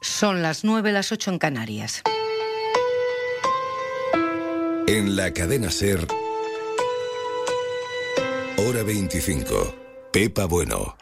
Son las 9, las 8 en Canarias. En la cadena SER, hora 25. Pepa Bueno.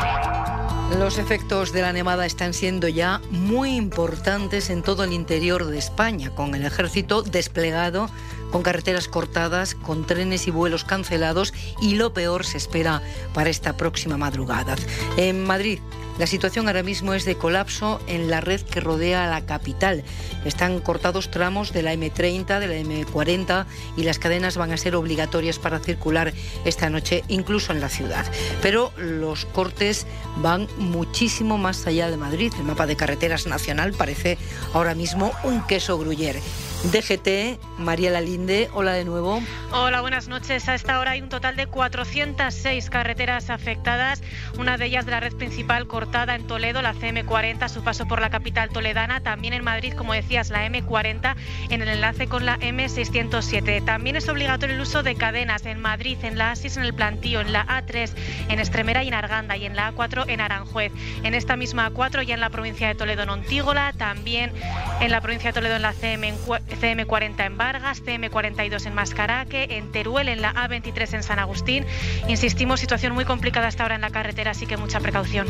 Los efectos de la nevada están siendo ya muy importantes en todo el interior de España, con el ejército desplegado, con carreteras cortadas, con trenes y vuelos cancelados, y lo peor se espera para esta próxima madrugada. En Madrid, la situación ahora mismo es de colapso en la red que rodea a la capital. Están cortados tramos de la M30, de la M40, y las cadenas van a ser obligatorias para circular esta noche, incluso en la ciudad. Pero los cortes van muchísimo más allá de Madrid. El mapa de carreteras nacional parece ahora mismo un queso gruyere. DGT, Mariela Linde, hola de nuevo. Hola, buenas noches. A esta hora hay un total de 406 carreteras afectadas, una de ellas de la red principal cortada en Toledo, la CM40, a su paso por la capital toledana, también en Madrid, como decías, la M40 en el enlace con la M607. También es obligatorio el uso de cadenas en Madrid, en la A6 en el Plantío, en la A3 en Extremera y en Arganda, y en la A4 en Aranjuez. En esta misma A4 ya en la provincia de Toledo en Ontígola, también en la provincia de Toledo en la CM40 en Vargas, CM42 en Mascaraque, en Teruel, en la A23 en San Agustín. Insistimos, situación muy complicada hasta ahora en la carretera, así que mucha precaución.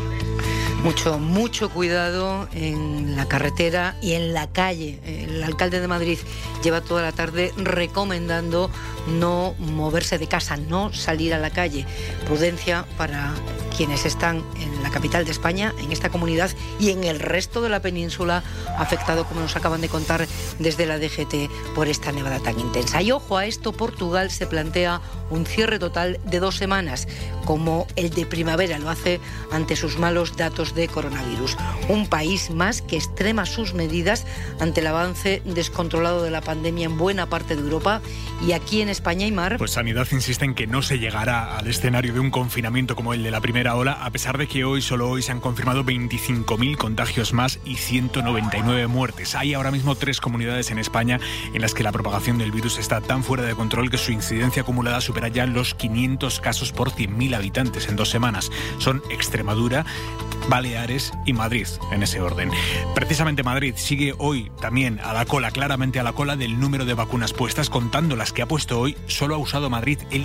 Mucho cuidado en la carretera y en la calle. El alcalde de Madrid lleva toda la tarde recomendando no moverse de casa, no salir a la calle. Prudencia para quienes están en la capital de España, en esta comunidad y en el resto de la península, afectado, como nos acaban de contar desde la DGT, por esta nevada tan intensa. Y ojo a esto, Portugal se plantea un cierre total de 2 semanas, como el de primavera lo hace ante sus malos datos de coronavirus. Un país más que extrema sus medidas ante el avance descontrolado de la pandemia en buena parte de Europa. Y aquí en España, Aimar, pues Sanidad insiste en que no se llegará al escenario de un confinamiento como el de la primera ola, a pesar de que solo hoy se han confirmado 25.000 contagios más y 199 muertes. Hay ahora mismo 3 comunidades en España en las que la propagación del virus está tan fuera de control que su incidencia acumulada supera ya los 500 casos por 100.000 habitantes en 2 semanas. Son Extremadura, Baleares y Madrid, en ese orden. Precisamente Madrid sigue hoy también claramente a la cola del número de vacunas puestas. Contando las que ha puesto hoy, solo ha usado Madrid el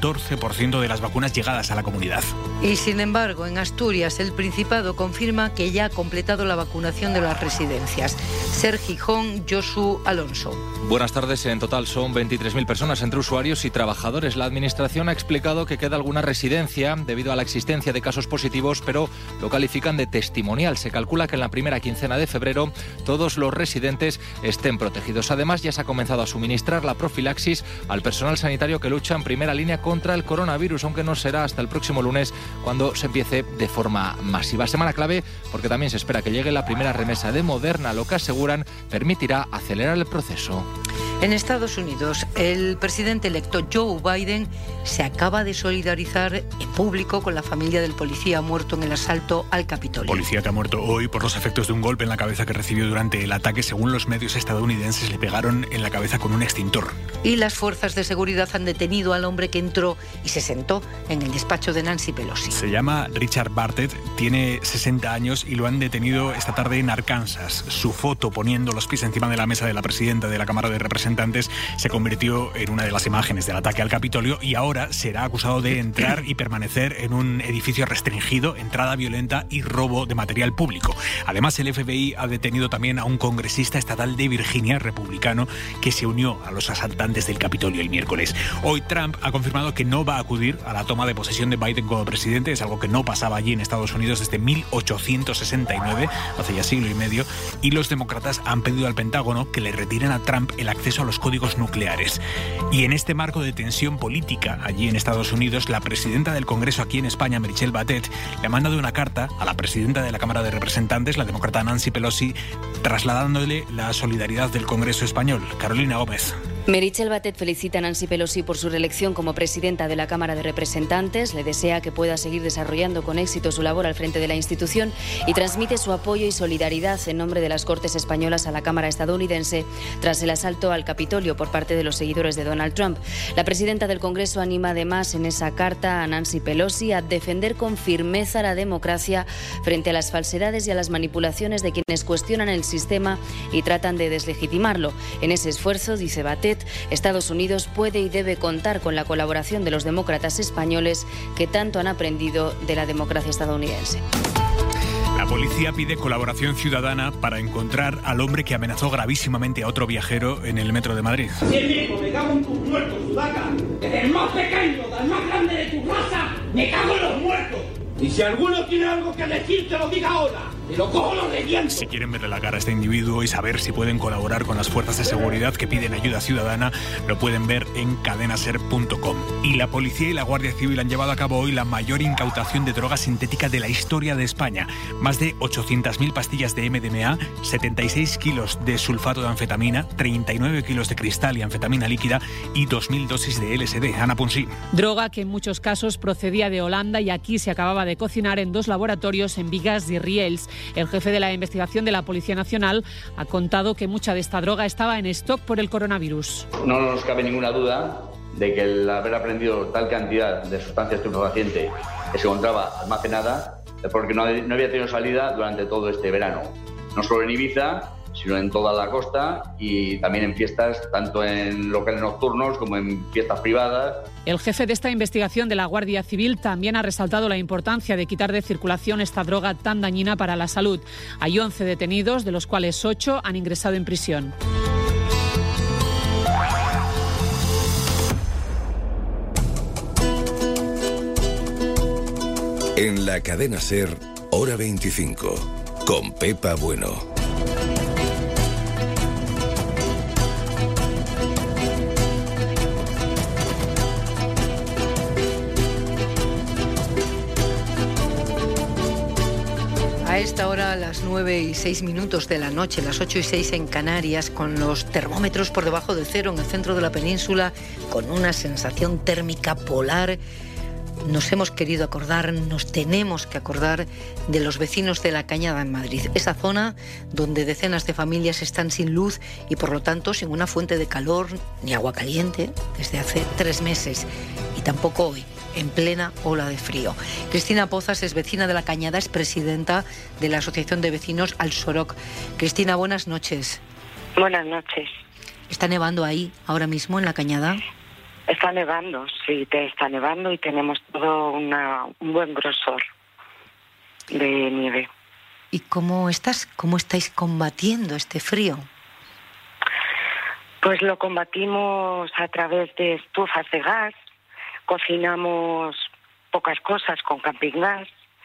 14% de las vacunas llegadas a la comunidad. Y sin embargo, en Asturias, el Principado confirma que ya ha completado la vacunación de las residencias. Ser Gijón, Josu Alonso. Buenas tardes. En total son 23.000 personas entre usuarios y trabajadores. La Administración ha explicado que queda alguna residencia debido a la existencia de casos positivos, pero lo califican de testimonial. Se calcula que en la primera quincena de febrero todos los residentes estén protegidos. Además, ya se ha comenzado a suministrar la profilaxis al personal sanitario que lucha en primera línea contra el coronavirus, aunque no será hasta el próximo lunes cuando se empiece de forma masiva. Semana clave porque también se espera que llegue la primera remesa de Moderna, lo que aseguran permitirá acelerar el proceso. En Estados Unidos, el presidente electo Joe Biden se acaba de solidarizar en público con la familia del policía muerto en el asalto al Capitolio. Policía que ha muerto hoy por los efectos de un golpe en la cabeza que recibió durante el ataque. Según los medios estadounidenses, le pegaron en la cabeza con un extintor. Y las fuerzas de seguridad han detenido al hombre que entró y se sentó en el despacho de Nancy Pelosi. Se llama Richard Bartlett, tiene 60 años y lo han detenido esta tarde en Arkansas. Su foto poniendo los pies encima de la mesa de la presidenta de la Cámara de Representantes se convirtió en una de las imágenes del ataque al Capitolio y ahora será acusado de entrar y permanecer en un edificio restringido, entrada violenta y robo de material público. Además, el FBI ha detenido también a un congresista estatal de Virginia, republicano, que se unió a los asaltantes del Capitolio el miércoles. Hoy Trump ha confirmado que no va a acudir a la toma de posesión de Biden como presidente. Es algo que no pasaba allí en Estados Unidos desde 1869, hace ya siglo y medio, y los demócratas han pedido al Pentágono que le retiren a Trump el acceso a los códigos nucleares. Y en este marco de tensión política allí en Estados Unidos, la presidenta del Congreso aquí en España, Michelle Batet, le ha mandado una carta a la presidenta de la Cámara de Representantes, la demócrata Nancy Pelosi, trasladándole la solidaridad del Congreso español. Carolina Gómez. Meritxell Batet felicita a Nancy Pelosi por su reelección como presidenta de la Cámara de Representantes, le desea que pueda seguir desarrollando con éxito su labor al frente de la institución y transmite su apoyo y solidaridad en nombre de las Cortes españolas a la Cámara estadounidense tras el asalto al Capitolio por parte de los seguidores de Donald Trump. La presidenta del Congreso anima además en esa carta a Nancy Pelosi a defender con firmeza la democracia frente a las falsedades y a las manipulaciones de quienes cuestionan el sistema y tratan de deslegitimarlo. En ese esfuerzo, dice Batet, Estados Unidos puede y debe contar con la colaboración de los demócratas españoles que tanto han aprendido de la democracia estadounidense. La policía pide colaboración ciudadana para encontrar al hombre que amenazó gravísimamente a otro viajero en el metro de Madrid. Sí, hijo, me cago en tus muertos, Sudaca. Desde el más pequeño al más grande de tu raza, me cago en los muertos. Y si alguno tiene algo que decir, te lo diga ahora. Y lo cojo los de viento. Si quieren verle la cara a este individuo y saber si pueden colaborar con las fuerzas de seguridad que piden ayuda ciudadana, lo pueden ver en cadenaser.com. Y la policía y la Guardia Civil han llevado a cabo hoy la mayor incautación de droga sintética de la historia de España. Más de 800.000 pastillas de MDMA, 76 kilos de sulfato de anfetamina, 39 kilos de cristal y anfetamina líquida y 2.000 dosis de LSD. Ana Ponsí. Droga que en muchos casos procedía de Holanda y aquí se acababa de cocinar en 2 laboratorios en Vigas y Riells. El jefe de la investigación de la Policía Nacional ha contado que mucha de esta droga estaba en stock por el coronavirus. No nos cabe ninguna duda de que el haber aprendido tal cantidad de sustancia estupefaciente que se encontraba almacenada es porque no había tenido salida durante todo este verano. No solo en Ibiza, sino en toda la costa y también en fiestas, tanto en locales nocturnos como en fiestas privadas. El jefe de esta investigación de la Guardia Civil también ha resaltado la importancia de quitar de circulación esta droga tan dañina para la salud. Hay 11 detenidos, de los cuales 8 han ingresado en prisión. En la cadena SER, hora 25, con Pepa Bueno. A esta hora, a las 9:06 de la noche, las 8:06 en Canarias, con los termómetros por debajo de cero en el centro de la península, con una sensación térmica polar, nos hemos querido acordar, nos tenemos que acordar de los vecinos de La Cañada en Madrid. Esa zona donde decenas de familias están sin luz y por lo tanto sin una fuente de calor ni agua caliente desde hace 3 meses y tampoco hoy, en plena ola de frío. Cristina Pozas es vecina de La Cañada, es presidenta de la Asociación de Vecinos Al Soroc. Cristina, buenas noches. Buenas noches. ¿Está nevando ahí ahora mismo en La Cañada? Está nevando, sí, está nevando y tenemos todo un buen grosor de nieve. ¿Y cómo estáis combatiendo este frío? Pues lo combatimos a través de estufas de gas, cocinamos pocas cosas con camping gas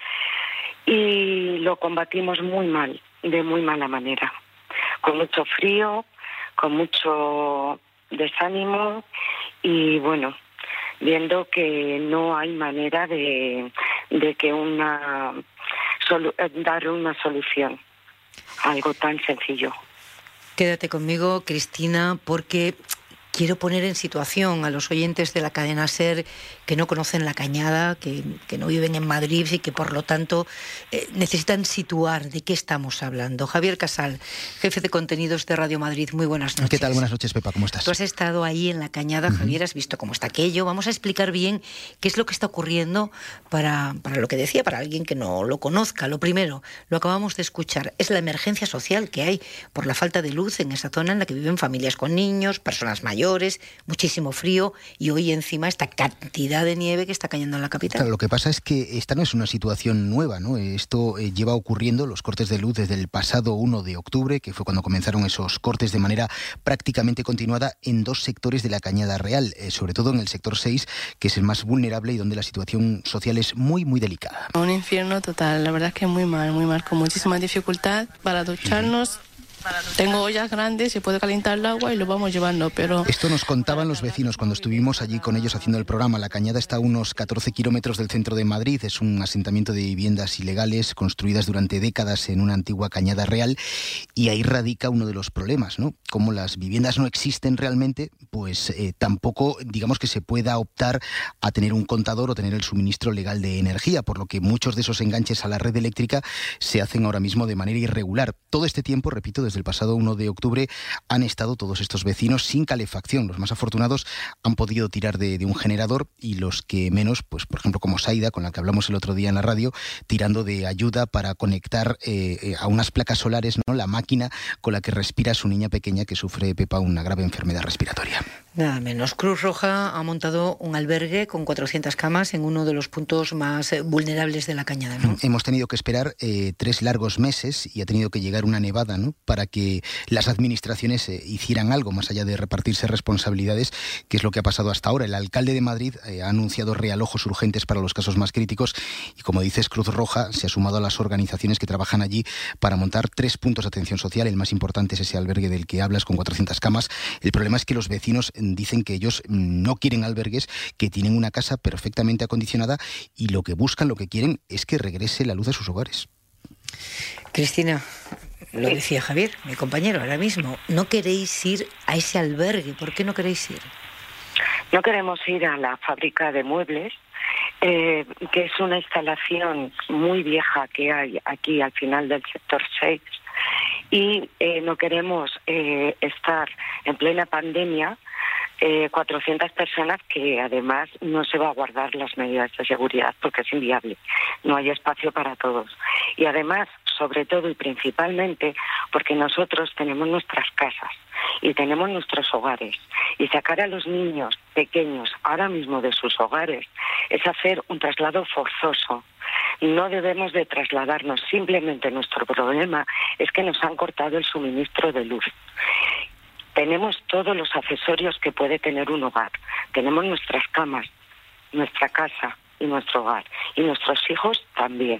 y lo combatimos muy mal, de muy mala manera, con mucho frío, con mucho desánimo y bueno, viendo que no hay manera de que dar una solución a algo tan sencillo. Quédate conmigo, Cristina, porque quiero poner en situación a los oyentes de la cadena SER que no conocen La Cañada, que no viven en Madrid y que por lo tanto necesitan situar de qué estamos hablando. Javier Casal, jefe de contenidos de Radio Madrid, muy buenas noches. ¿Qué tal? Buenas noches, Pepa, ¿cómo estás? Tú has estado ahí en La Cañada, Javier, has visto cómo está aquello. Vamos a explicar bien qué es lo que está ocurriendo para lo que decía, para alguien que no lo conozca. Lo primero, lo acabamos de escuchar, es la emergencia social que hay por la falta de luz en esa zona en la que viven familias con niños, personas mayores, muchísimo frío y hoy encima esta cantidad de nieve que está cayendo en la capital. Claro, lo que pasa es que esta no es una situación nueva, ¿no? Esto lleva ocurriendo, los cortes de luz, desde el pasado 1 de octubre, que fue cuando comenzaron esos cortes de manera prácticamente continuada en 2 sectores de La Cañada Real, sobre todo en el sector 6, que es el más vulnerable y donde la situación social es muy, muy delicada. Un infierno total, la verdad es que muy mal, con muchísima dificultad para ducharnos. Tengo ollas grandes, se puede calentar el agua y lo vamos llevando, pero... Esto nos contaban los vecinos cuando estuvimos allí con ellos haciendo el programa. La Cañada está a unos 14 kilómetros del centro de Madrid. Es un asentamiento de viviendas ilegales construidas durante décadas en una antigua cañada real, y ahí radica uno de los problemas, ¿no? Como las viviendas no existen realmente, pues tampoco, digamos, que se pueda optar a tener un contador o tener el suministro legal de energía, por lo que muchos de esos enganches a la red eléctrica se hacen ahora mismo de manera irregular. Todo este tiempo, repito, desde el pasado 1 de octubre han estado todos estos vecinos sin calefacción. Los más afortunados han podido tirar de un generador, y los que menos, pues por ejemplo como Saida, con la que hablamos el otro día en la radio, tirando de ayuda para conectar a unas placas solares, ¿no?, la máquina con la que respira su niña pequeña, que sufre, Pepa, una grave enfermedad respiratoria. Nada menos. Cruz Roja ha montado un albergue con 400 camas en uno de los puntos más vulnerables de la Cañada, ¿no? Hemos tenido que esperar 3 largos meses, y ha tenido que llegar una nevada, ¿no?, para que las administraciones hicieran algo, más allá de repartirse responsabilidades, que es lo que ha pasado hasta ahora. El alcalde de Madrid ha anunciado realojos urgentes para los casos más críticos, y como dices, Cruz Roja se ha sumado a las organizaciones que trabajan allí para montar 3 puntos de atención social. El más importante es ese albergue del que hablas, con 400 camas. El problema es que los vecinos dicen que ellos no quieren albergues, que tienen una casa perfectamente acondicionada, y lo que buscan, lo que quieren, es que regrese la luz a sus hogares. Cristina, lo decía Javier, mi compañero, ahora mismo, no queréis ir a ese albergue. ¿Por qué no queréis ir? No queremos ir a la fábrica de muebles, que es una instalación muy vieja que hay aquí al final del sector 6, y no queremos estar en plena pandemia 400 personas, que además no se va a guardar las medidas de seguridad porque es inviable, no hay espacio para todos. Y además, sobre todo y principalmente, porque nosotros tenemos nuestras casas y tenemos nuestros hogares, y sacar a los niños pequeños ahora mismo de sus hogares es hacer un traslado forzoso. No debemos de trasladarnos, simplemente nuestro problema es que nos han cortado el suministro de luz. Tenemos todos los accesorios que puede tener un hogar. Tenemos nuestras camas, nuestra casa y nuestro hogar. Y nuestros hijos también.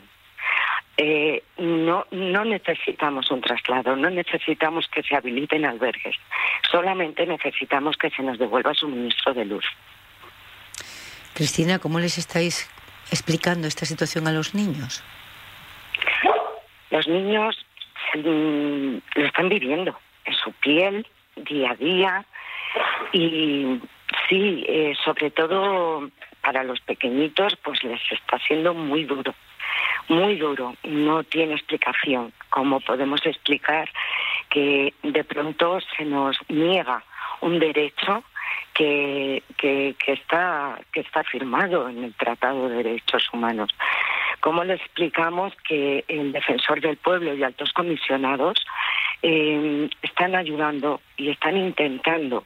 No necesitamos un traslado, no necesitamos que se habiliten albergues. Solamente necesitamos que se nos devuelva suministro de luz. Cristina, ¿cómo les estáis explicando esta situación a los niños? Los niños lo están viviendo en su piel, día a día, y sí, sobre todo para los pequeñitos, pues les está siendo muy duro, no tiene explicación. ¿Cómo podemos explicar que de pronto se nos niega un derecho que está firmado en el Tratado de Derechos Humanos? ¿Cómo le explicamos que el Defensor del Pueblo y altos comisionados están ayudando y están intentando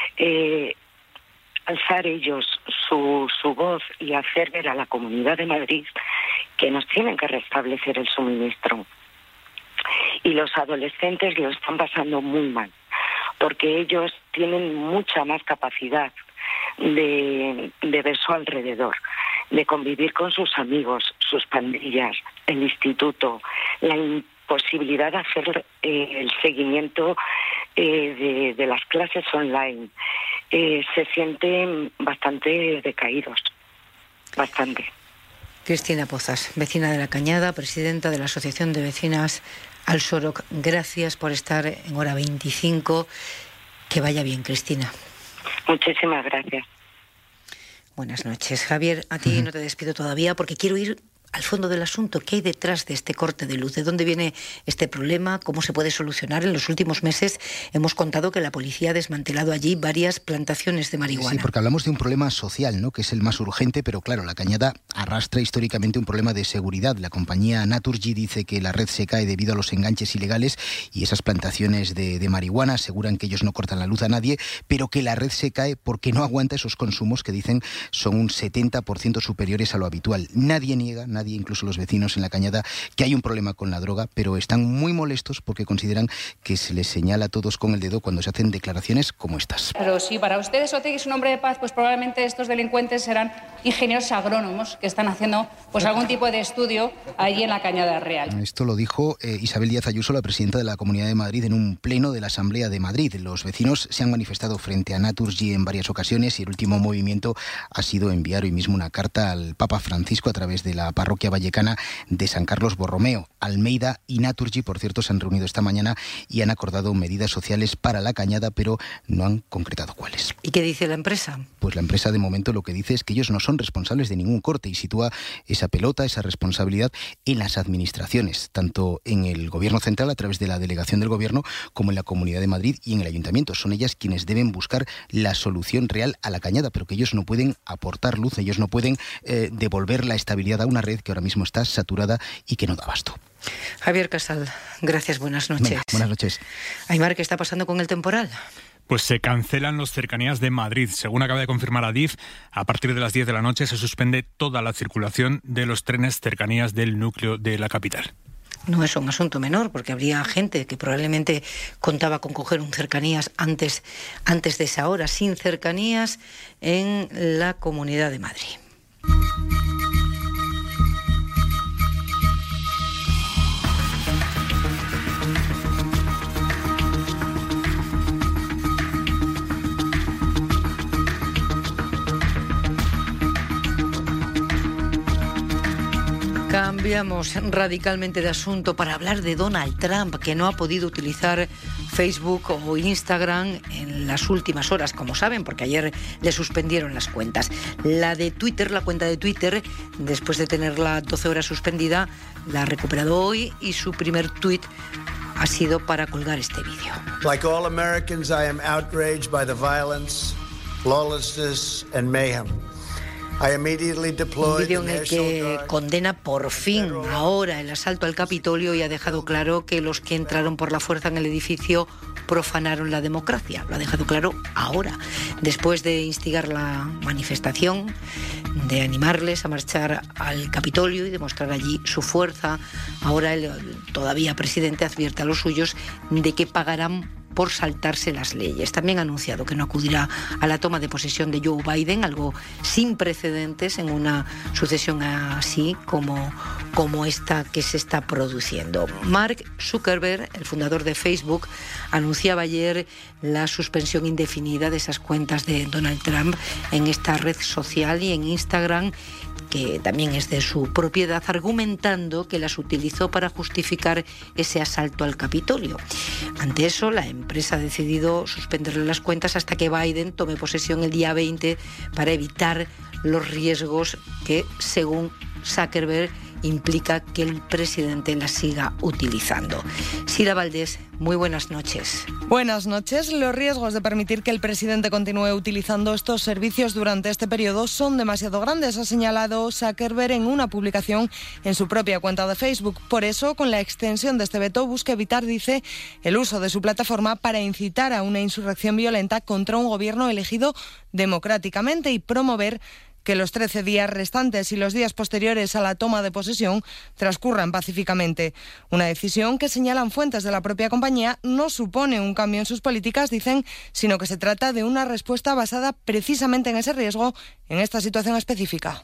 alzar ellos su voz y hacer ver a la Comunidad de Madrid que nos tienen que restablecer el suministro? Y los adolescentes lo están pasando muy mal, porque ellos tienen mucha más capacidad de ver su alrededor, de convivir con sus amigos, sus pandillas, el instituto, la imposibilidad de hacer el seguimiento de las clases online. Se sienten bastante decaídos, bastante. Cristina Pozas, vecina de La Cañada, presidenta de la Asociación de Vecinas Al Soroc. Gracias por estar en Hora 25. Que vaya bien, Cristina. Muchísimas gracias. Buenas noches. Javier, a ti no te despido todavía porque quiero ir al fondo del asunto. ¿Qué hay detrás de este corte de luz? ¿De dónde viene este problema? ¿Cómo se puede solucionar? En los últimos meses hemos contado que la policía ha desmantelado allí varias plantaciones de marihuana. Sí, porque hablamos de un problema social, ¿no?, que es el más urgente, pero claro, La Cañada arrastra históricamente un problema de seguridad. La compañía Naturgy dice que la red se cae debido a los enganches ilegales y esas plantaciones de marihuana. Aseguran que ellos no cortan la luz a nadie, pero que la red se cae porque no aguanta esos consumos que dicen son un 70% superiores a lo habitual. Nadie niega nadie, incluso los vecinos en La Cañada, que hay un problema con la droga, pero están muy molestos porque consideran que se les señala a todos con el dedo cuando se hacen declaraciones como estas. Pero si para ustedes Otegi es un hombre de paz, pues probablemente estos delincuentes serán ingenieros agrónomos que están haciendo pues algún tipo de estudio ahí en La Cañada Real. Esto lo dijo Isabel Díaz Ayuso, la presidenta de la Comunidad de Madrid, en un pleno de la Asamblea de Madrid. Los vecinos se han manifestado frente a Naturgy en varias ocasiones y el último movimiento ha sido enviar hoy mismo una carta al Papa Francisco a través de la parroquia vallecana de San Carlos Borromeo. Almeida y Naturgy, por cierto, se han reunido esta mañana y han acordado medidas sociales para La Cañada, pero no han concretado cuáles. ¿Y qué dice la empresa? Pues la empresa de momento lo que dice es que ellos no son responsables de ningún corte y sitúa esa pelota, esa responsabilidad en las administraciones, tanto en el Gobierno central a través de la delegación del Gobierno como en la Comunidad de Madrid y en el Ayuntamiento. Son ellas quienes deben buscar la solución real a La Cañada, pero que ellos no pueden aportar luz, ellos no pueden devolver la estabilidad a una red que ahora mismo está saturada y que no da abasto. Javier Casal, gracias, buenas noches. Venga, buenas noches. Aymar, ¿qué está pasando con el temporal? Pues se cancelan los cercanías de Madrid. Según acaba de confirmar Adif, a partir de las 10 de la noche se suspende toda la circulación de los trenes cercanías del núcleo de la capital. No es un asunto menor, porque habría gente que probablemente contaba con coger un cercanías antes de esa hora, sin cercanías en la Comunidad de Madrid. Cambiamos radicalmente de asunto para hablar de Donald Trump, que no ha podido utilizar Facebook o Instagram en las últimas horas, como saben, porque ayer le suspendieron las cuentas. La de Twitter, la cuenta de Twitter, después de tenerla 12 horas suspendida, la ha recuperado hoy y su primer tuit ha sido para colgar este vídeo. Like all Americans, I am outraged by the violence, lawlessness and mayhem. Un vídeo en el que condena por fin ahora el asalto al Capitolio y ha dejado claro que los que entraron por la fuerza en el edificio profanaron la democracia. Lo ha dejado claro ahora, después de instigar la manifestación, de animarles a marchar al Capitolio y demostrar allí su fuerza. Ahora el todavía presidente advierte a los suyos de que pagarán por saltarse las leyes. También ha anunciado que no acudirá a la toma de posesión de Joe Biden, algo sin precedentes en una sucesión así como esta que se está produciendo. Mark Zuckerberg, el fundador de Facebook, anunciaba ayer la suspensión indefinida de esas cuentas de Donald Trump en esta red social y en Instagram, que también es de su propiedad, argumentando que las utilizó para justificar ese asalto al Capitolio. Ante eso, la empresa ha decidido suspenderle las cuentas hasta que Biden tome posesión el día 20 para evitar los riesgos que, según Zuckerberg, implica que el presidente la siga utilizando. Sira Valdés, muy buenas noches. Buenas noches. Los riesgos de permitir que el presidente continúe utilizando estos servicios durante este periodo son demasiado grandes, ha señalado Zuckerberg en una publicación en su propia cuenta de Facebook. Por eso, con la extensión de este veto, busca evitar, dice, el uso de su plataforma para incitar a una insurrección violenta contra un gobierno elegido democráticamente y promover que los 13 días restantes y los días posteriores a la toma de posesión transcurran pacíficamente. Una decisión que, señalan fuentes de la propia compañía, no supone un cambio en sus políticas, dicen, sino que se trata de una respuesta basada precisamente en ese riesgo, en esta situación específica.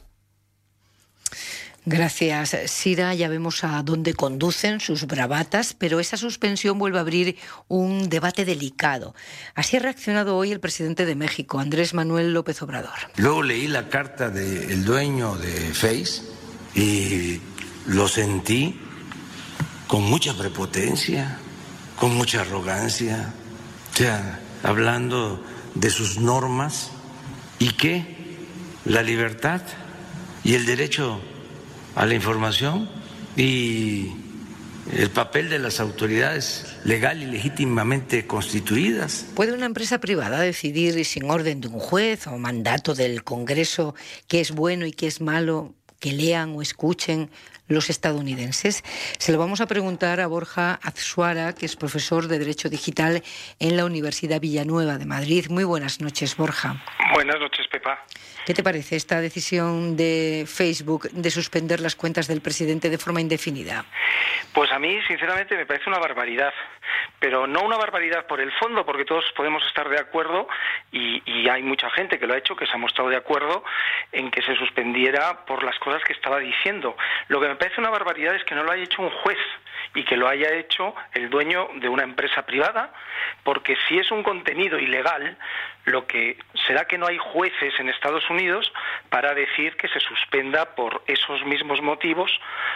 Gracias, Sira. Ya vemos a dónde conducen sus bravatas, pero esa suspensión vuelve a abrir un debate delicado. Así ha reaccionado hoy el presidente de México, Andrés Manuel López Obrador. Luego leí la carta del dueño de Face y lo sentí con mucha prepotencia, con mucha arrogancia, o sea, hablando de sus normas y que la libertad y el derecho a la información y el papel de las autoridades legal y legítimamente constituidas. ¿Puede una empresa privada decidir sin orden de un juez o mandato del Congreso qué es bueno y qué es malo que lean o escuchen los estadounidenses? Se lo vamos a preguntar a Borja Azuara, que es profesor de Derecho Digital en la Universidad Villanueva de Madrid. Muy buenas noches, Borja. Buenas noches, Pepe. Pepa. ¿Qué te parece esta decisión de Facebook de suspender las cuentas del presidente de forma indefinida? Pues a mí, sinceramente, me parece una barbaridad. Pero no una barbaridad por el fondo, porque todos podemos estar de acuerdo, y hay mucha gente que lo ha hecho, que se ha mostrado de acuerdo en que se suspendiera por las cosas que estaba diciendo. Lo que me parece una barbaridad es que no lo haya hecho un juez y que lo haya hecho el dueño de una empresa privada, porque si es un contenido ilegal, lo que será que no hay jueces en Estados Unidos para decir que se suspenda por esos mismos motivos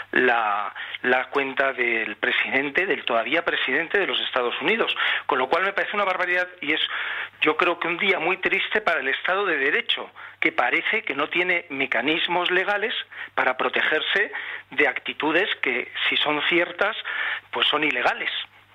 la cuenta del presidente, del todavía presidente de los Estados Unidos. Con lo cual me parece una barbaridad y es, yo creo que un día muy triste para el Estado de Derecho, que parece que no tiene mecanismos legales para protegerse de actitudes que, si son ciertas, pues son ilegales.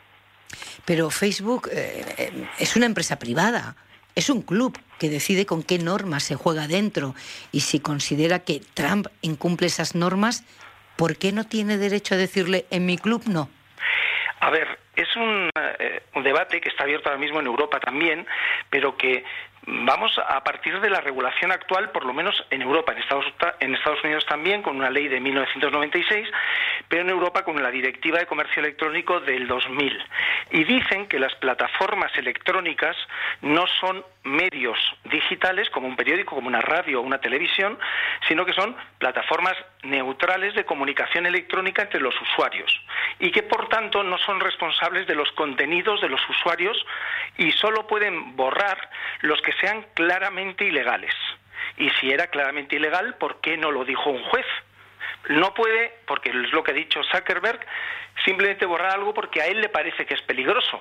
Pero Facebook es una empresa privada. Es un club que decide con qué normas se juega dentro, y si considera que Trump incumple esas normas, ¿por qué no tiene derecho a decirle en mi club no? A ver, es un debate que está abierto ahora mismo en Europa también, pero que vamos a partir de la regulación actual, por lo menos en Europa, en Estados Unidos también, con una ley de 1996, pero en Europa con la Directiva de Comercio Electrónico del 2000. Y dicen que las plataformas electrónicas no son medios digitales como un periódico, como una radio o una televisión, sino que son plataformas neutrales de comunicación electrónica entre los usuarios y que por tanto no son responsables de los contenidos de los usuarios y solo pueden borrar los que sean claramente ilegales. Y si era claramente ilegal, ¿por qué no lo dijo un juez? No puede, porque es lo que ha dicho Zuckerberg, simplemente borrar algo porque a él le parece que es peligroso.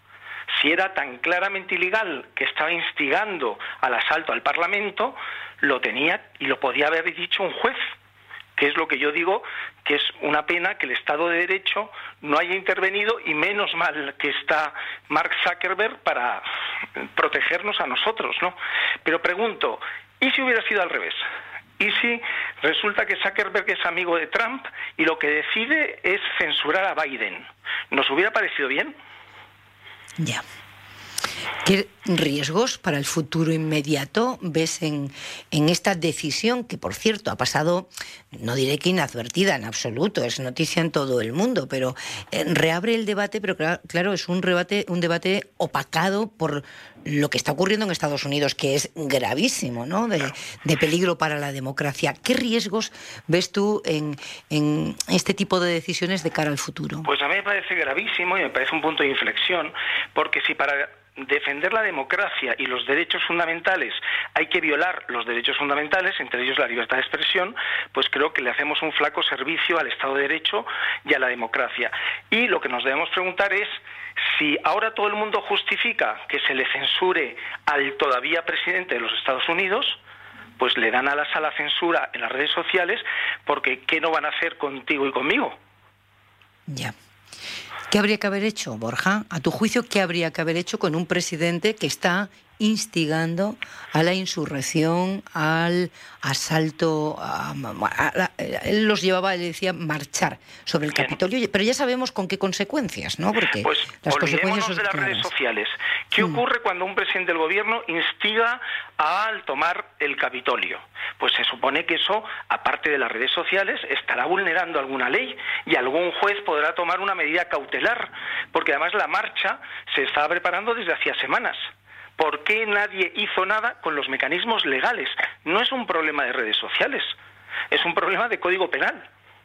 Si era tan claramente ilegal que estaba instigando al asalto al Parlamento, lo tenía y lo podía haber dicho un juez, que es lo que yo digo, que es una pena que el Estado de Derecho no haya intervenido, y menos mal que está Mark Zuckerberg para protegernos a nosotros, ¿no? Pero pregunto, ¿y si hubiera sido al revés? ¿Y si resulta que Zuckerberg es amigo de Trump y lo que decide es censurar a Biden? ¿Nos hubiera parecido bien? Ya. ¿Qué riesgos para el futuro inmediato ves en esta decisión, que por cierto ha pasado, no diré que inadvertida en absoluto, es noticia en todo el mundo, pero reabre el debate, pero claro, es un debate opacado por lo que está ocurriendo en Estados Unidos, que es gravísimo, ¿no? De peligro para la democracia. ¿Qué riesgos ves tú en este tipo de decisiones de cara al futuro? Pues a mí me parece gravísimo y me parece un punto de inflexión, porque si para defender la democracia y los derechos fundamentales hay que violar los derechos fundamentales, entre ellos la libertad de expresión, pues creo que le hacemos un flaco servicio al Estado de Derecho y a la democracia. Y lo que nos debemos preguntar es si ahora todo el mundo justifica que se le censure al todavía presidente de los Estados Unidos, pues le dan alas a la censura en las redes sociales, porque ¿qué no van a hacer contigo y conmigo? Ya. ¿Qué habría que haber hecho, Borja? A tu juicio, ¿qué habría que haber hecho con un presidente que está instigando a la insurrección, al asalto? Él los llevaba, él decía, marchar sobre el Capitolio, pero ya sabemos con qué consecuencias, ¿no? Porque pues las consecuencias son de las redes sociales. ¿Qué ocurre cuando un presidente del gobierno instiga al tomar el Capitolio? Pues se supone que eso, aparte de las redes sociales, estará vulnerando alguna ley y algún juez podrá tomar una medida cautelar, porque además la marcha se estaba preparando desde hacía semanas. ¿Por qué nadie hizo nada con los mecanismos legales? No es un problema de redes sociales, es un problema de código penal.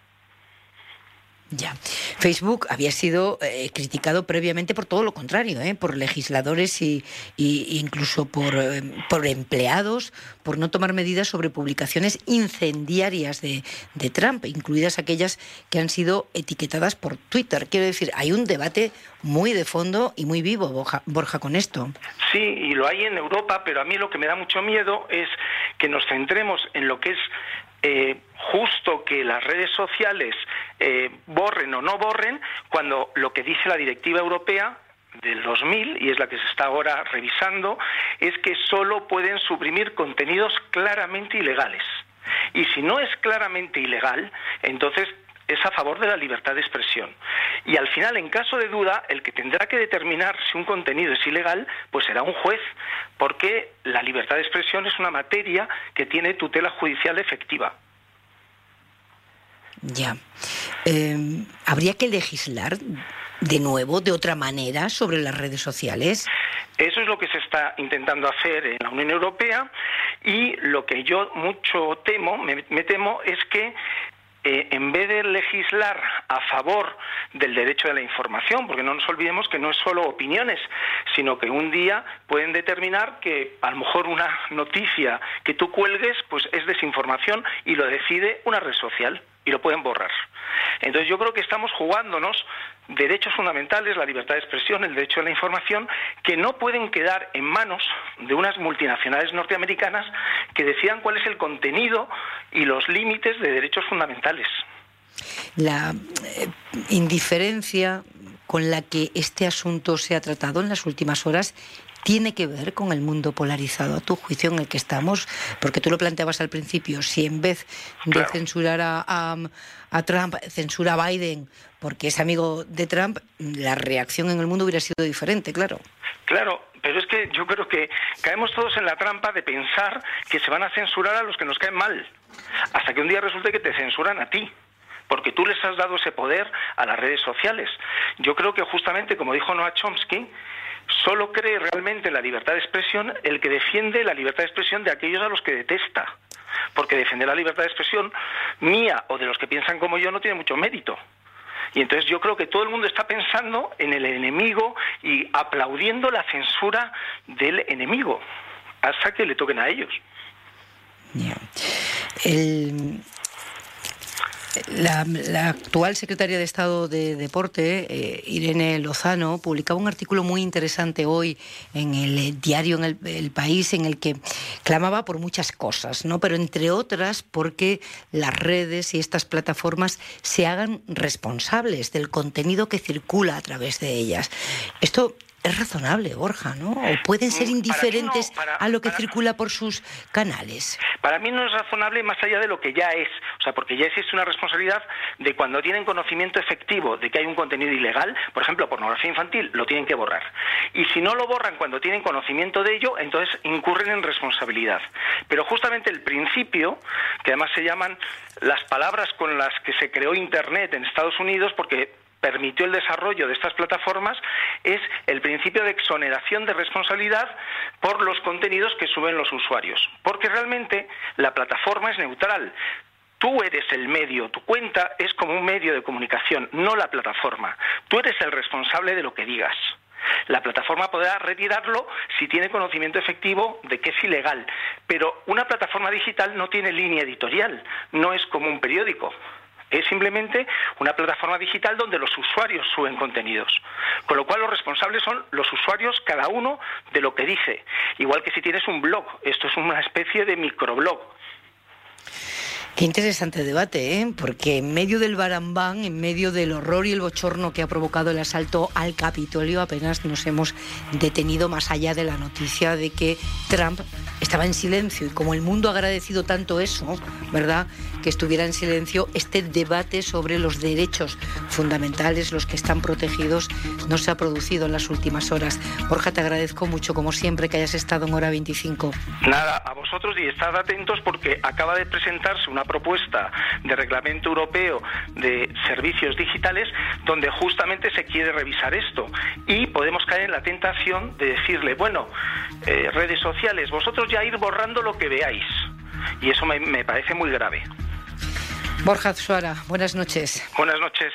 Ya. Facebook había sido criticado previamente por todo lo contrario, por legisladores y incluso por empleados, por no tomar medidas sobre publicaciones incendiarias de Trump, incluidas aquellas que han sido etiquetadas por Twitter. Quiero decir, hay un debate muy de fondo y muy vivo, Borja, con esto. Sí, y lo hay en Europa, pero a mí lo que me da mucho miedo es que nos centremos en lo que es justo que las redes sociales borren o no borren, cuando lo que dice la Directiva Europea del 2000, y es la que se está ahora revisando, es que solo pueden suprimir contenidos claramente ilegales. Y si no es claramente ilegal, entonces es a favor de la libertad de expresión. Y al final, en caso de duda, el que tendrá que determinar si un contenido es ilegal, pues será un juez, porque la libertad de expresión es una materia que tiene tutela judicial efectiva. Ya. ¿Habría que legislar de nuevo, de otra manera, sobre las redes sociales? Eso es lo que se está intentando hacer en la Unión Europea, y lo que yo mucho temo, me temo, es que en vez de legislar a favor del derecho de la información, porque no nos olvidemos que no es solo opiniones, sino que un día pueden determinar que a lo mejor una noticia que tú cuelgues pues es desinformación y lo decide una red social y lo pueden borrar. Entonces yo creo que estamos jugándonos derechos fundamentales, la libertad de expresión, el derecho a la información, que no pueden quedar en manos de unas multinacionales norteamericanas que decidan cuál es el contenido y los límites de derechos fundamentales. La indiferencia con la que este asunto se ha tratado en las últimas horas tiene que ver con el mundo polarizado, a tu juicio, en el que estamos, porque tú lo planteabas al principio, si en vez de censurar a Trump, censura a Biden porque es amigo de Trump, la reacción en el mundo hubiera sido diferente, claro. Claro, pero es que yo creo que caemos todos en la trampa de pensar que se van a censurar a los que nos caen mal, hasta que un día resulte que te censuran a ti, porque tú les has dado ese poder a las redes sociales. Yo creo que justamente, como dijo Noam Chomsky, solo cree realmente en la libertad de expresión el que defiende la libertad de expresión de aquellos a los que detesta, porque defender la libertad de expresión mía o de los que piensan como yo no tiene mucho mérito. Y entonces yo creo que todo el mundo está pensando en el enemigo y aplaudiendo la censura del enemigo hasta que le toquen a ellos. Yeah. La actual secretaria de Estado de Deporte, Irene Lozano, publicaba un artículo muy interesante hoy en el diario El País, en el que clamaba por muchas cosas, ¿no? Pero entre otras porque las redes y estas plataformas se hagan responsables del contenido que circula a través de ellas. Esto es razonable, Borja, ¿no? ¿O pueden ser indiferentes a lo que circula por sus canales? Para mí no es razonable más allá de lo que ya es. O sea, porque ya existe una responsabilidad de cuando tienen conocimiento efectivo de que hay un contenido ilegal, por ejemplo, pornografía infantil, lo tienen que borrar. Y si no lo borran cuando tienen conocimiento de ello, entonces incurren en responsabilidad. Pero justamente el principio, que además se llaman las palabras con las que se creó Internet en Estados Unidos, porque permitió el desarrollo de estas plataformas, es el principio de exoneración de responsabilidad por los contenidos que suben los usuarios. Porque realmente la plataforma es neutral. Tú eres el medio, tu cuenta es como un medio de comunicación, no la plataforma. Tú eres el responsable de lo que digas. La plataforma podrá retirarlo si tiene conocimiento efectivo de que es ilegal. Pero una plataforma digital no tiene línea editorial, no es como un periódico. Es simplemente una plataforma digital donde los usuarios suben contenidos. Con lo cual los responsables son los usuarios, cada uno de lo que dice. Igual que si tienes un blog, esto es una especie de microblog. Qué interesante debate, ¿eh? Porque en medio del barambán, en medio del horror y el bochorno que ha provocado el asalto al Capitolio, apenas nos hemos detenido más allá de la noticia de que Trump estaba en silencio. Y como el mundo ha agradecido tanto eso, ¿verdad?, que estuviera en silencio, este debate sobre los derechos fundamentales, los que están protegidos, no se ha producido en las últimas horas. Borja, te agradezco mucho, como siempre, que hayas estado en Hora 25. Nada, a vosotros, y estad atentos porque acaba de presentarse una propuesta de reglamento europeo de servicios digitales donde justamente se quiere revisar esto y podemos caer en la tentación de decirle, bueno, redes sociales, vosotros ya ir borrando lo que veáis, y eso me parece muy grave. Borja Suara, buenas noches. Buenas noches.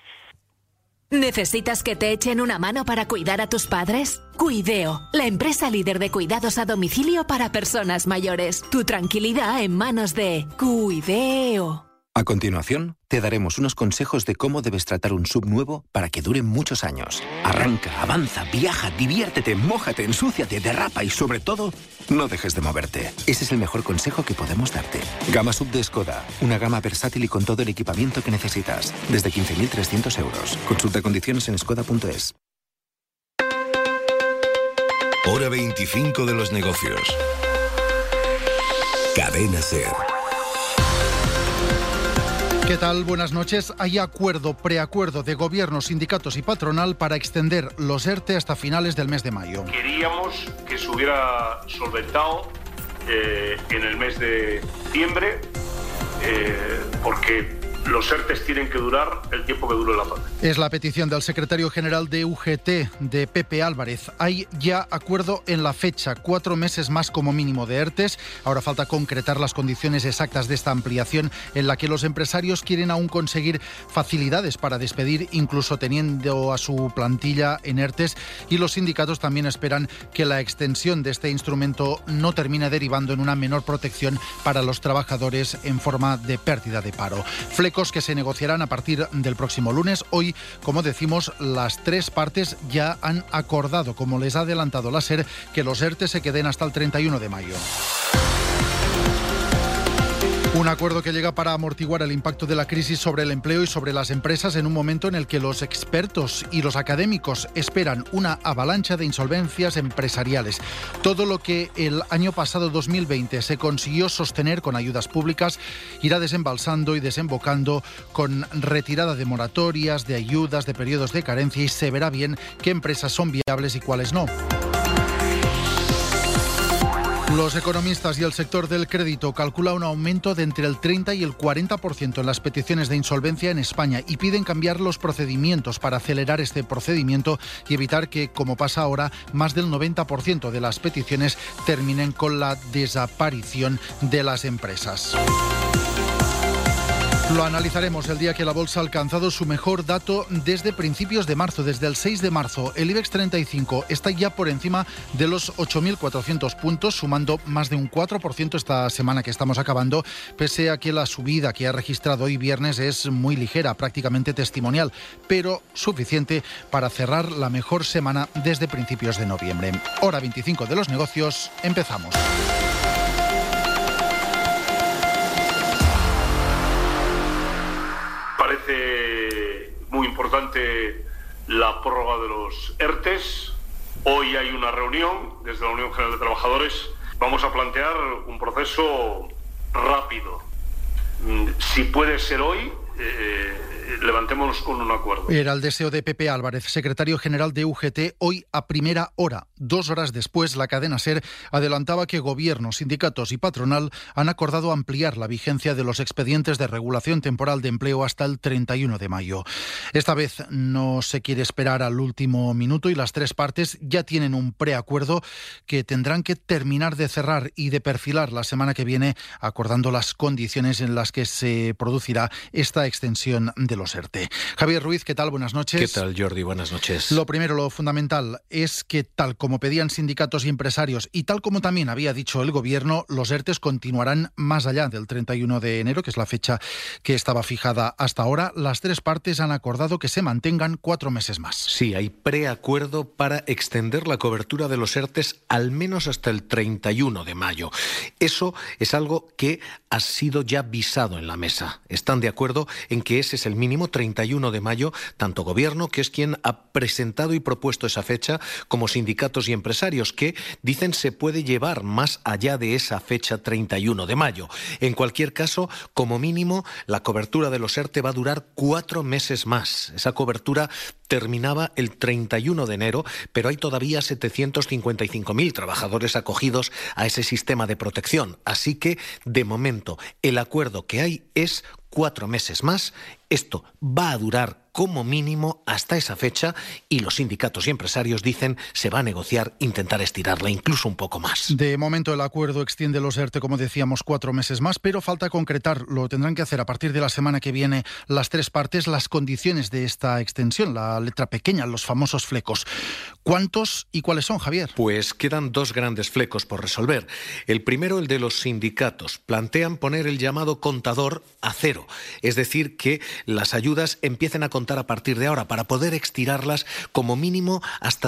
¿Necesitas que te echen una mano para cuidar a tus padres? Cuideo, la empresa líder de cuidados a domicilio para personas mayores. Tu tranquilidad en manos de Cuideo. A continuación, te daremos unos consejos de cómo debes tratar un SUV nuevo para que dure muchos años. Arranca, avanza, viaja, diviértete, mójate, ensúciate, derrapa y sobre todo, no dejes de moverte. Ese es el mejor consejo que podemos darte. Gama SUV de Skoda, una gama versátil y con todo el equipamiento que necesitas. Desde 15.300 euros. Consulta condiciones en skoda.es. Hora 25 de los negocios. Cadena SER. ¿Qué tal? Buenas noches. Hay preacuerdo de gobierno, sindicatos y patronal para extender los ERTE hasta finales del mes de mayo. Queríamos que se hubiera solventado en el mes de diciembre porque los ERTEs tienen que durar el tiempo que dure la pandemia. Es la petición del secretario general de UGT, de Pepe Álvarez. Hay ya acuerdo en la fecha, 4 meses más como mínimo de ERTEs. Ahora falta concretar las condiciones exactas de esta ampliación en la que los empresarios quieren aún conseguir facilidades para despedir, incluso teniendo a su plantilla en ERTEs, y los sindicatos también esperan que la extensión de este instrumento no termine derivando en una menor protección para los trabajadores en forma de pérdida de paro. Flecos que se negociarán a partir del próximo lunes. Hoy, como decimos, las 3 partes ya han acordado, como les ha adelantado la SER, que los ERTE se queden hasta el 31 de mayo. Un acuerdo que llega para amortiguar el impacto de la crisis sobre el empleo y sobre las empresas en un momento en el que los expertos y los académicos esperan una avalancha de insolvencias empresariales. Todo lo que el año pasado, 2020, se consiguió sostener con ayudas públicas irá desembalsando y desembocando con retirada de moratorias, de ayudas, de periodos de carencia, y se verá bien qué empresas son viables y cuáles no. Los economistas y el sector del crédito calculan un aumento de entre el 30 y el 40% en las peticiones de insolvencia en España y piden cambiar los procedimientos para acelerar este procedimiento y evitar que, como pasa ahora, más del 90% de las peticiones terminen con la desaparición de las empresas. Lo analizaremos el día que la bolsa ha alcanzado su mejor dato desde principios de marzo, desde el 6 de marzo. El IBEX 35 está ya por encima de los 8.400 puntos, sumando más de un 4% esta semana que estamos acabando, pese a que la subida que ha registrado hoy viernes es muy ligera, prácticamente testimonial, pero suficiente para cerrar la mejor semana desde principios de noviembre. Hora 25 de los negocios, empezamos. Parece muy importante la prórroga de los ERTEs. Hoy hay una reunión desde la Unión General de Trabajadores. Vamos a plantear un proceso rápido. Si puede ser hoy, levantémonos con un acuerdo. Era el deseo de Pepe Álvarez, secretario general de UGT, hoy a primera hora. 2 horas después, la cadena SER adelantaba que gobierno, sindicatos y patronal han acordado ampliar la vigencia de los expedientes de regulación temporal de empleo hasta el 31 de mayo. Esta vez no se quiere esperar al último minuto y las 3 partes ya tienen un preacuerdo que tendrán que terminar de cerrar y de perfilar la semana que viene, acordando las condiciones en las que se producirá esta extensión de los ERTE. Javier Ruiz, ¿qué tal? Buenas noches. ¿Qué tal, Jordi? Buenas noches. Lo primero, lo fundamental, es que tal como pedían sindicatos y empresarios y tal como también había dicho el Gobierno, los ERTEs continuarán más allá del 31 de enero, que es la fecha que estaba fijada hasta ahora. Las 3 partes han acordado que se mantengan 4 meses más. Sí, hay preacuerdo para extender la cobertura de los ERTEs al menos hasta el 31 de mayo. Eso es algo que ha sido ya visado en la mesa. Están de acuerdo en que ese es el mínimo, 31 de mayo, tanto Gobierno, que es quien ha presentado y propuesto esa fecha, como sindicatos y empresarios, que dicen se puede llevar más allá de esa fecha 31 de mayo. En cualquier caso, como mínimo, la cobertura de los ERTE va a durar 4 meses más. Esa cobertura terminaba el 31 de enero, pero hay todavía 755.000 trabajadores acogidos a ese sistema de protección. Así que, de momento, el acuerdo que hay es 4 meses más. Esto va a durar como mínimo hasta esa fecha y los sindicatos y empresarios dicen se va a negociar, intentar estirarla incluso un poco más. De momento el acuerdo extiende los ERTE, como decíamos, 4 meses más, pero falta concretar, lo tendrán que hacer a partir de la semana que viene las 3 partes, las condiciones de esta extensión, la letra pequeña, los famosos flecos. ¿Cuántos y cuáles son, Javier? Pues quedan 2 grandes flecos por resolver. El primero, el de los sindicatos. Plantean poner el llamado contador a 0, es decir, que las ayudas empiecen a contar a partir de ahora para poder estirarlas como mínimo hasta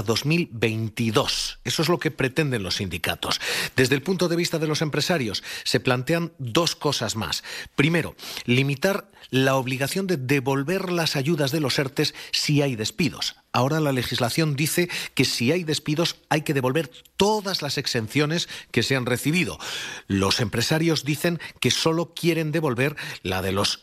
2022. Eso es lo que pretenden los sindicatos. Desde el punto de vista de los empresarios, se plantean 2 cosas más. Primero, limitar la obligación de devolver las ayudas de los ERTEs si hay despidos. Ahora la legislación dice que si hay despidos hay que devolver todas las exenciones que se han recibido. Los empresarios dicen que solo quieren devolver la de los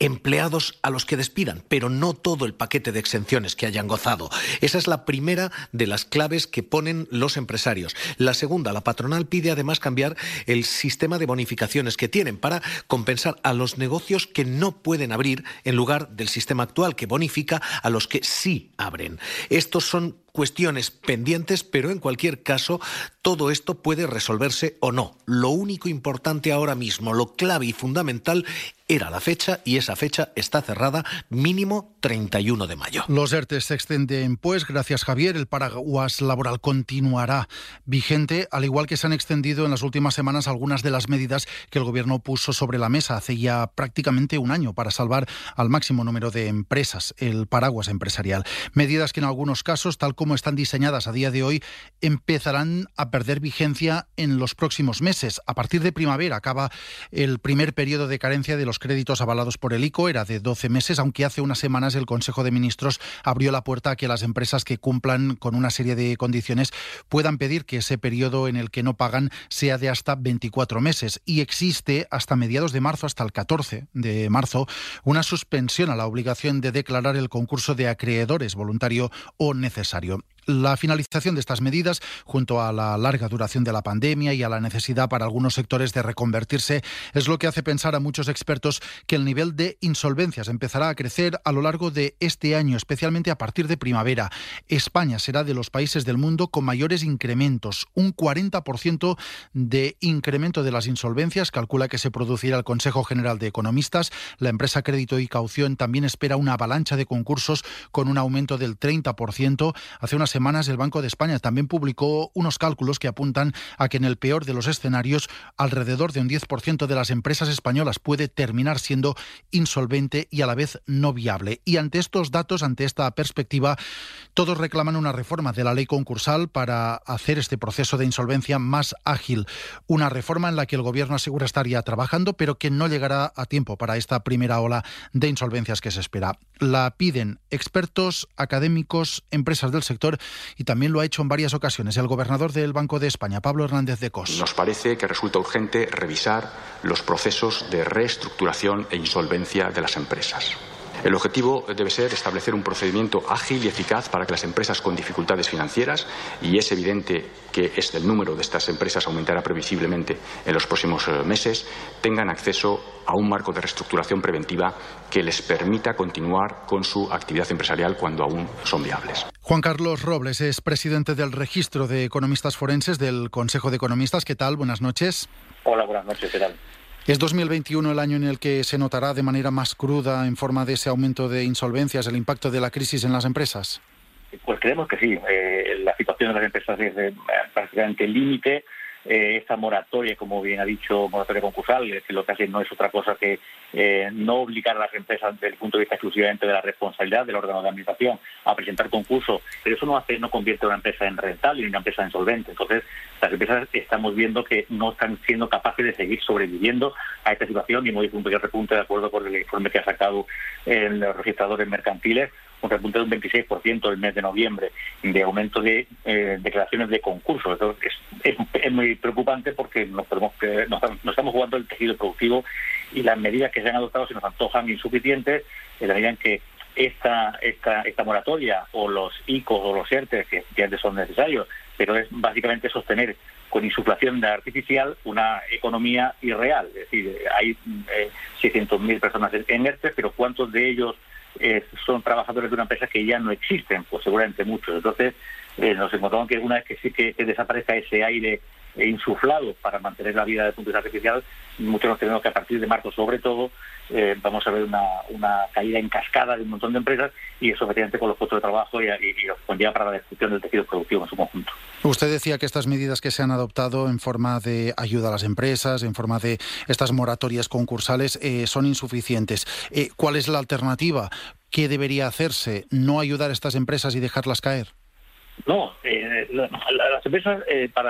empleados a los que despidan, pero no todo el paquete de exenciones que hayan gozado. Esa es la primera de las claves que ponen los empresarios. La segunda, la patronal pide además cambiar el sistema de bonificaciones que tienen para compensar a los negocios que no pueden abrir en lugar del sistema actual que bonifica a los que sí abren. Estos son cuestiones pendientes, pero en cualquier caso todo esto puede resolverse o no. Lo único importante ahora mismo, lo clave y fundamental, era la fecha, y esa fecha está cerrada mínimo 31 de mayo. Los ERTE se extienden, pues, gracias Javier, el paraguas laboral continuará vigente, al igual que se han extendido en las últimas semanas algunas de las medidas que el Gobierno puso sobre la mesa hace ya prácticamente un año para salvar al máximo número de empresas, el paraguas empresarial. Medidas que en algunos casos, tal como están diseñadas a día de hoy, empezarán a perder vigencia en los próximos meses. A partir de primavera acaba el primer periodo de carencia de los créditos avalados por el ICO, era de 12 meses, aunque hace unas semanas el Consejo de Ministros abrió la puerta a que las empresas que cumplan con una serie de condiciones puedan pedir que ese periodo en el que no pagan sea de hasta 24 meses. Y existe hasta mediados de marzo, hasta el 14 de marzo, una suspensión a la obligación de declarar el concurso de acreedores voluntario o necesario. La finalización de estas medidas, junto a la larga duración de la pandemia y a la necesidad para algunos sectores de reconvertirse, es lo que hace pensar a muchos expertos que el nivel de insolvencias empezará a crecer a lo largo de este año, especialmente a partir de primavera. España será de los países del mundo con mayores incrementos. Un 40% de incremento de las insolvencias calcula que se producirá el Consejo General de Economistas. La empresa Crédito y Caución también espera una avalancha de concursos con un aumento del 30%. Hace unas semanas el Banco de España también publicó unos cálculos que apuntan a que en el peor de los escenarios alrededor de un 10% de las empresas españolas puede terminar siendo insolvente y a la vez no viable. Y ante estos datos, ante esta perspectiva, todos reclaman una reforma de la ley concursal para hacer este proceso de insolvencia más ágil. Una reforma en la que el Gobierno asegura estaría trabajando, pero que no llegará a tiempo para esta primera ola de insolvencias que se espera. La piden expertos, académicos, empresas del sector, y también lo ha hecho en varias ocasiones el gobernador del Banco de España, Pablo Hernández de Cos. Nos parece que resulta urgente revisar los procesos de reestructuración e insolvencia de las empresas. El objetivo debe ser establecer un procedimiento ágil y eficaz para que las empresas con dificultades financieras, y es evidente que el número de estas empresas aumentará previsiblemente en los próximos meses, tengan acceso a un marco de reestructuración preventiva que les permita continuar con su actividad empresarial cuando aún son viables. Juan Carlos Robles es presidente del Registro de Economistas Forenses del Consejo de Economistas. ¿Qué tal? Buenas noches. Hola, buenas noches. ¿Qué tal? ¿Es 2021 el año en el que se notará de manera más cruda, en forma de ese aumento de insolvencias, el impacto de la crisis en las empresas? Pues creemos que sí. La situación de las empresas es prácticamente límite. Esta moratoria, como bien ha dicho, moratoria concursal, que lo que hace no es otra cosa que no obligar a las empresas desde el punto de vista exclusivamente de la responsabilidad del órgano de administración a presentar concurso, pero eso no convierte a una empresa en rentable ni una empresa en solvente. Entonces, las empresas estamos viendo que no están siendo capaces de seguir sobreviviendo a esta situación, y hemos visto un pequeño repunte de acuerdo con el informe que ha sacado los registradores mercantiles, un repunte de un 26% el mes de noviembre de aumento de declaraciones de concurso. Eso es muy preocupante porque nos estamos jugando el tejido productivo, y las medidas que se han adoptado se nos antojan insuficientes en la medida en que esta moratoria o los ICOs o los ERTE, que antes son necesarios, pero es básicamente sostener con insuflación artificial una economía irreal. Es decir, hay 600.000 personas en ERTE, pero ¿cuántos de ellos son trabajadores de una empresa que ya no existen? Pues seguramente muchos. Entonces nos encontramos que una vez que desaparezca ese aire insuflado para mantener la vida desde el punto de vista artificial, muchos nos tenemos que a partir de marzo sobre todo vamos a ver una caída en cascada de un montón de empresas, y eso efectivamente con los puestos de trabajo y conlleva para la destrucción del tejido productivo en su conjunto. Usted decía que estas medidas que se han adoptado en forma de ayuda a las empresas, en forma de estas moratorias concursales, son insuficientes. ¿Cuál es la alternativa? ¿Qué debería hacerse? ¿No ayudar a estas empresas y dejarlas caer? No, las empresas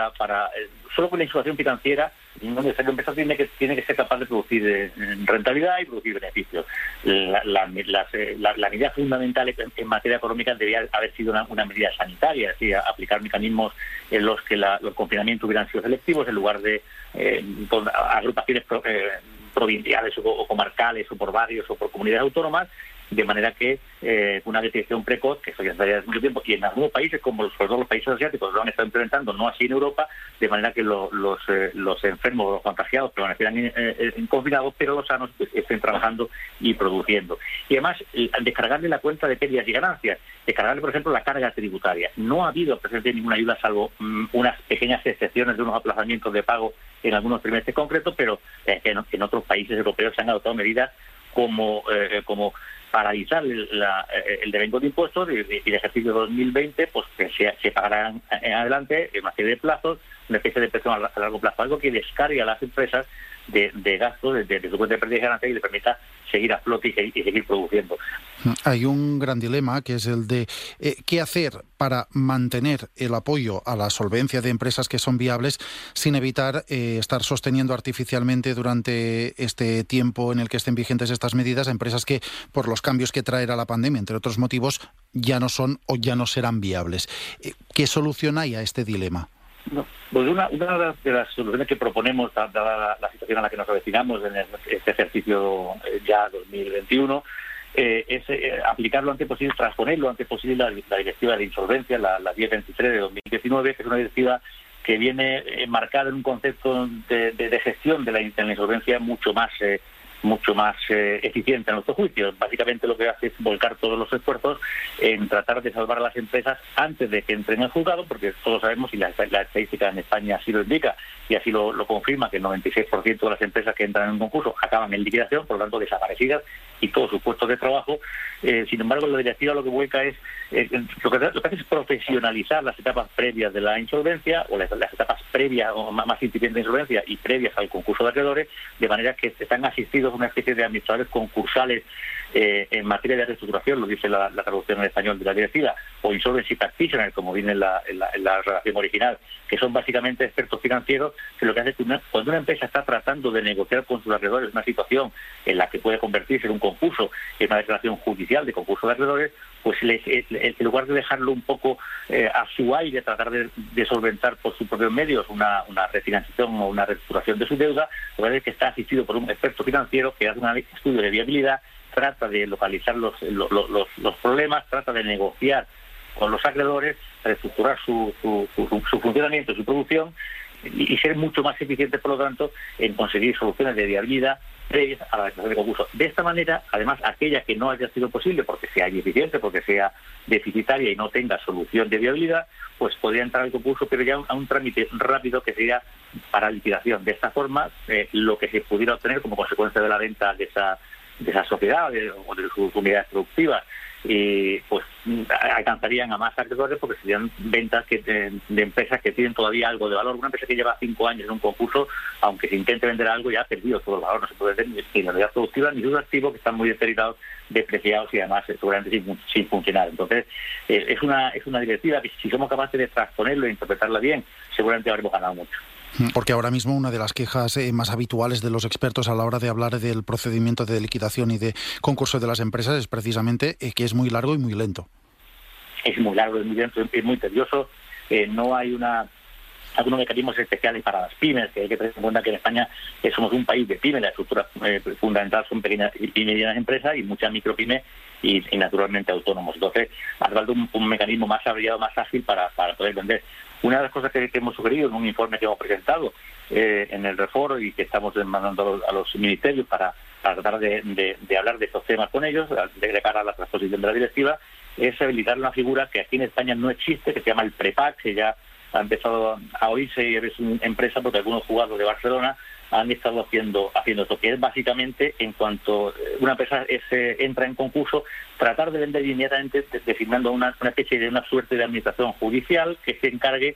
solo con la insulación financiera, la empresa tiene que ser capaz de producir rentabilidad y producir beneficios. La medida fundamental en materia económica debía haber sido una medida sanitaria, es decir, aplicar mecanismos en los que los confinamientos hubieran sido selectivos en lugar de agrupaciones provinciales o comarcales o por barrios o por comunidades autónomas, de manera que una detección precoz, que eso ya estaría desde mucho tiempo, y en algunos países, como sobre todo los países asiáticos, lo han estado implementando, no así en Europa, de manera que los enfermos o los contagiados permanecieran confinados, pero los sanos estén trabajando y produciendo. Y además, descargarle la cuenta de pérdidas y ganancias, descargarle, por ejemplo, la carga tributaria. No ha habido presente ninguna ayuda, salvo unas pequeñas excepciones de unos aplazamientos de pago en algunos trimestres concretos, pero en otros países europeos se han adoptado medidas como paralizar el devengo de impuestos y el ejercicio 2020, pues que se pagarán en adelante en una serie de plazos, una especie de presión a largo plazo, algo que descargue a las empresas de gastos de su cuenta de pérdida y ganancia y le permita seguir a flote y seguir produciendo. Hay un gran dilema, que es el de qué hacer para mantener el apoyo a la solvencia de empresas que son viables sin evitar estar sosteniendo artificialmente durante este tiempo en el que estén vigentes estas medidas a empresas que, por los cambios que traerá la pandemia, entre otros motivos, ya no son o ya no serán viables. ¿Qué solución hay a este dilema? No, pues una de las soluciones que proponemos, dada la situación a la que nos avecinamos en este ejercicio ya 2021, es aplicar lo antes posible, transponer lo antes posible la directiva de insolvencia, la 1023 de 2019, que es una directiva que viene enmarcada en un concepto de gestión de la insolvencia mucho más eficiente en nuestro juicio. Básicamente lo que hace es volcar todos los esfuerzos en tratar de salvar a las empresas antes de que entren al juzgado, porque todos sabemos, y la estadística en España así lo indica, y así lo confirma, que el 96% de las empresas que entran en un concurso acaban en liquidación, por lo tanto desaparecidas, y todos sus puestos de trabajo. Sin embargo, la directiva lo que vuelca es, lo que hace es profesionalizar las etapas previas de la insolvencia, o las etapas previas o más incipientes de insolvencia y previas al concurso de acreedores, de manera que están asistidos a una especie de administradores concursales en materia de reestructuración, lo dice la traducción en español de la directiva, o insolvency practitioners, como viene en la redacción original, que son básicamente expertos financieros, que lo que hace es que cuando una empresa está tratando de negociar con sus acreedores una situación en la que puede convertirse en un concurso, en una declaración judicial de concurso de acreedores, pues en lugar de dejarlo un poco a su aire, tratar de solventar por sus propios medios una refinanciación o una reestructuración de su deuda, lo que hace es que está asistido por un experto financiero que hace un estudio de viabilidad, trata de localizar los problemas, trata de negociar con los acreedores, reestructurar su funcionamiento, su producción y ser mucho más eficiente, por lo tanto, en conseguir soluciones de viabilidad previas a la declaración de concurso. De esta manera, además, aquella que no haya sido posible porque sea ineficiente, porque sea deficitaria y no tenga solución de viabilidad, pues podría entrar al concurso, pero ya a un trámite rápido que sería para liquidación. De esta forma, lo que se pudiera obtener como consecuencia de la venta de esa sociedad o de sus unidades productivas, pues alcanzarían a más acreedores, porque serían ventas de empresas que tienen todavía algo de valor. Una empresa que lleva 5 años en un concurso, aunque se intente vender algo, ya ha perdido todo el valor. No se puede vender ni la unidad productiva ni sus activos, que están muy deteriorados, depreciados y además seguramente sin funcionar. Entonces, es una directiva que, si somos capaces de transponerlo e interpretarla bien, seguramente habremos ganado mucho. Porque ahora mismo una de las quejas más habituales de los expertos a la hora de hablar del procedimiento de liquidación y de concurso de las empresas es precisamente que es muy largo y muy lento. Es muy largo, es muy lento, es muy tedioso. No hay algunos mecanismos especiales para las pymes, que hay que tener en cuenta que en España somos un país de pymes, la estructura fundamental son pequeñas y medianas empresas y muchas micropymes y naturalmente autónomos. Entonces, hace falta un mecanismo más abreviado, más ágil para poder vender. Una de las cosas que hemos sugerido en un informe que hemos presentado en el Reforo y que estamos mandando a los ministerios para tratar de hablar de estos temas con ellos, de cara a la transposición de la directiva, es habilitar una figura que aquí en España no existe, que se llama el Prepac, que ya ha empezado a oírse y es una empresa porque algunos jugadores de Barcelona han estado haciendo esto, que es básicamente, en cuanto una empresa entra en concurso, tratar de vender inmediatamente, designando una especie de una suerte de administración judicial que se encargue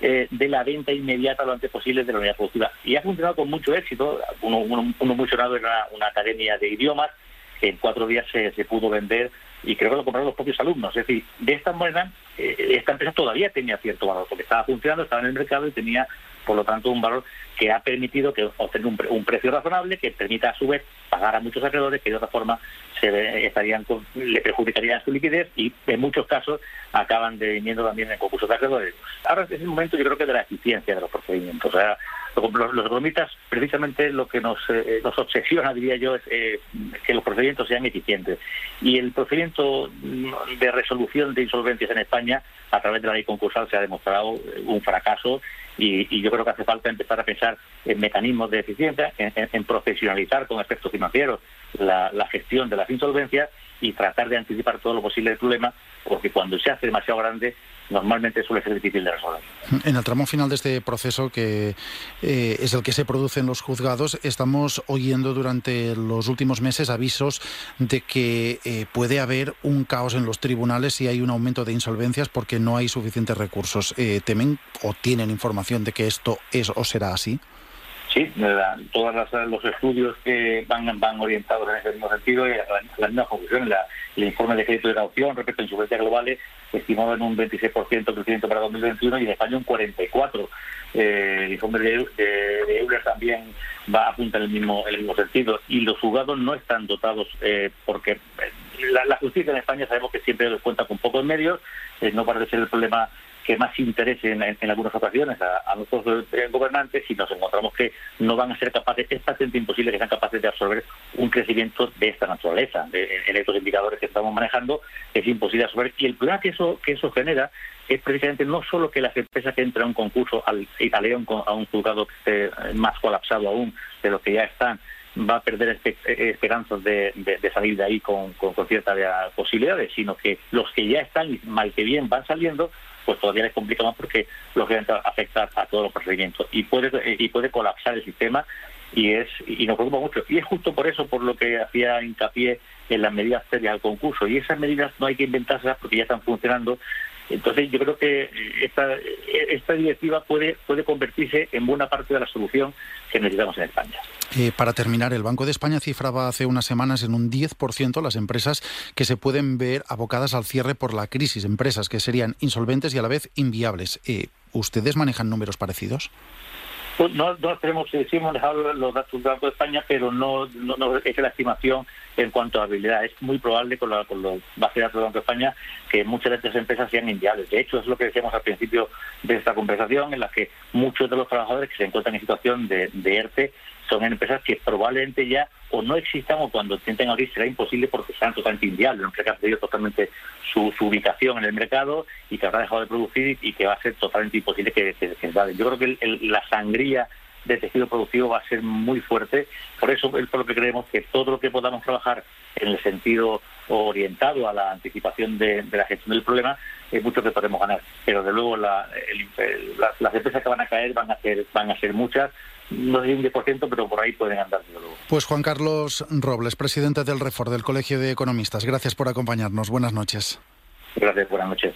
de la venta inmediata lo antes posible de la unidad productiva. Y ha funcionado con mucho éxito. Uno muy sonado era una academia de idiomas, que en 4 días se pudo vender, y creo que lo compraron los propios alumnos. Es decir, de esta manera, esta empresa todavía tenía cierto valor, porque estaba funcionando, estaba en el mercado y tenía, por lo tanto, un valor que ha permitido que obtener un precio razonable que permita, a su vez, pagar a muchos acreedores que de otra forma le perjudicarían su liquidez y, en muchos casos, acaban viniendo también en concursos de acreedores. Ahora es el momento, yo creo, que de la eficiencia de los procedimientos. O sea, Los economistas, precisamente lo que nos obsesiona, diría yo, es que los procedimientos sean eficientes. Y el procedimiento de resolución de insolvencias en España, a través de la ley concursal, se ha demostrado un fracaso, y yo creo que hace falta empezar a pensar en mecanismos de eficiencia, en profesionalizar con aspectos financieros la gestión de las insolvencias y tratar de anticipar todo lo posible el problema, porque cuando se hace demasiado grande, normalmente suele ser difícil de resolver. En el tramo final de este proceso, que es el que se produce en los juzgados, estamos oyendo durante los últimos meses avisos de que puede haber un caos en los tribunales si hay un aumento de insolvencias porque no hay suficientes recursos. ¿Temen o tienen información de que esto es o será así? Sí, todos los estudios que van orientados en ese mismo sentido y a la misma conclusión. El informe de crédito de caución respecto a insolvencias globales estimado en un 26% crecimiento para 2021 y en España un 44%. El informe de Euler también apunta en el mismo sentido. Y los juzgados no están dotados porque la justicia en España sabemos que siempre cuenta con pocos medios. No parece ser el problema que más interese en algunas ocasiones a nuestros gobernantes, y nos encontramos que no van a ser capaces, es bastante imposible que sean capaces de absorber un crecimiento de esta naturaleza. En estos indicadores que estamos manejando es imposible absorber, y el problema que eso genera es precisamente no solo que las empresas que entran a un concurso italiano a un juzgado que esté más colapsado aún de lo que ya están, va a perder esperanzas de salir de ahí con ciertas posibilidades, sino que los que ya están y mal que bien van saliendo, pues todavía les complica más porque lógicamente afecta a todos los procedimientos y puede colapsar el sistema y nos preocupa mucho. Y es justo por eso por lo que hacía hincapié en las medidas previas al concurso, y esas medidas no hay que inventárselas porque ya están funcionando. Entonces yo creo que esta directiva puede convertirse en buena parte de la solución que necesitamos en España. Para terminar, el Banco de España cifraba hace unas semanas en un 10% las empresas que se pueden ver abocadas al cierre por la crisis, empresas que serían insolventes y a la vez inviables. ¿Ustedes manejan números parecidos? No tenemos, sí hemos dejado los datos del Banco de España, pero no es la estimación en cuanto a habilidad. Es muy probable con los bases de datos del Banco de España que muchas de estas empresas sean inviables. De hecho, es lo que decíamos al principio de esta conversación, en la que muchos de los trabajadores que se encuentran en situación de ERTE son empresas que probablemente ya o no existan, o cuando intenten abrir será imposible porque sean totalmente inviables, una empresa que ha perdido totalmente su ubicación en el mercado y que habrá dejado de producir y que va a ser totalmente imposible que salgan. Yo creo que la sangría de tejido productivo va a ser muy fuerte. Por eso es por lo que creemos que todo lo que podamos trabajar en el sentido orientado a la anticipación de la gestión del problema es mucho que podemos ganar. Pero de luego las empresas que van a caer van a ser muchas. No sé un 10%, pero por ahí pueden andar, desde luego. Pues Juan Carlos Robles, presidente del REFOR, del Colegio de Economistas. Gracias por acompañarnos. Buenas noches. Gracias, buenas noches.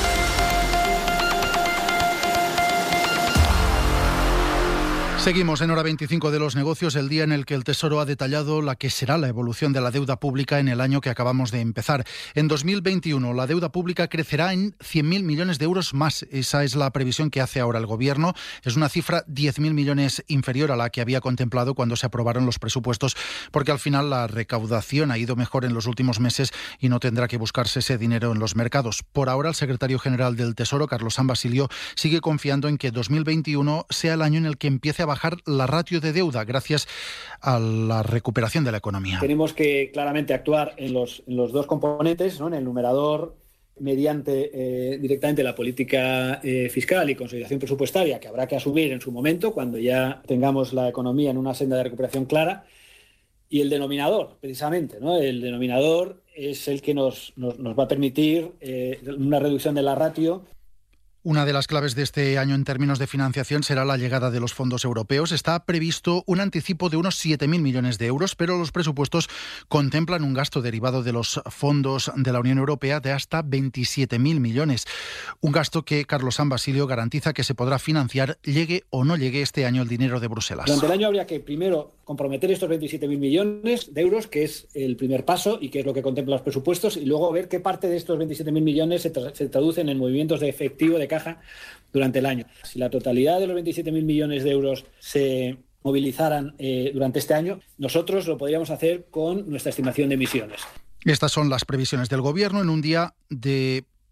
Seguimos en Hora 25 de los negocios, el día en el que el Tesoro ha detallado la que será la evolución de la deuda pública en el año que acabamos de empezar. En 2021 la deuda pública crecerá en 100.000 millones de euros más. Esa es la previsión que hace ahora el Gobierno. Es una cifra 10.000 millones inferior a la que había contemplado cuando se aprobaron los presupuestos, porque al final la recaudación ha ido mejor en los últimos meses y no tendrá que buscarse ese dinero en los mercados. Por ahora, el secretario general del Tesoro, Carlos San Basilio, sigue confiando en que 2021 sea el año en el que empiece a bajar la ratio de deuda gracias a la recuperación de la economía. Tenemos que claramente actuar en los dos componentes, ¿no? En el numerador, mediante directamente la política fiscal y consolidación presupuestaria, que habrá que asumir en su momento cuando ya tengamos la economía en una senda de recuperación clara, y el denominador, precisamente, ¿no? El denominador es el que nos va a permitir una reducción de la ratio. Una de las claves de este año en términos de financiación será la llegada de los fondos europeos. Está previsto un anticipo de unos 7.000 millones de euros, pero los presupuestos contemplan un gasto derivado de los fondos de la Unión Europea de hasta 27.000 millones. Un gasto que Carlos San Basilio garantiza que se podrá financiar, llegue o no llegue este año el dinero de Bruselas. Durante el año habría que primero comprometer estos 27.000 millones de euros, que es el primer paso y que es lo que contemplan los presupuestos, y luego ver qué parte de estos 27.000 millones se traducen en movimientos de efectivo de caja durante el año. Si la totalidad de los 27.000 millones de euros se movilizaran durante este año, nosotros lo podríamos hacer con nuestra estimación de emisiones. Estas son las previsiones del Gobierno en un día de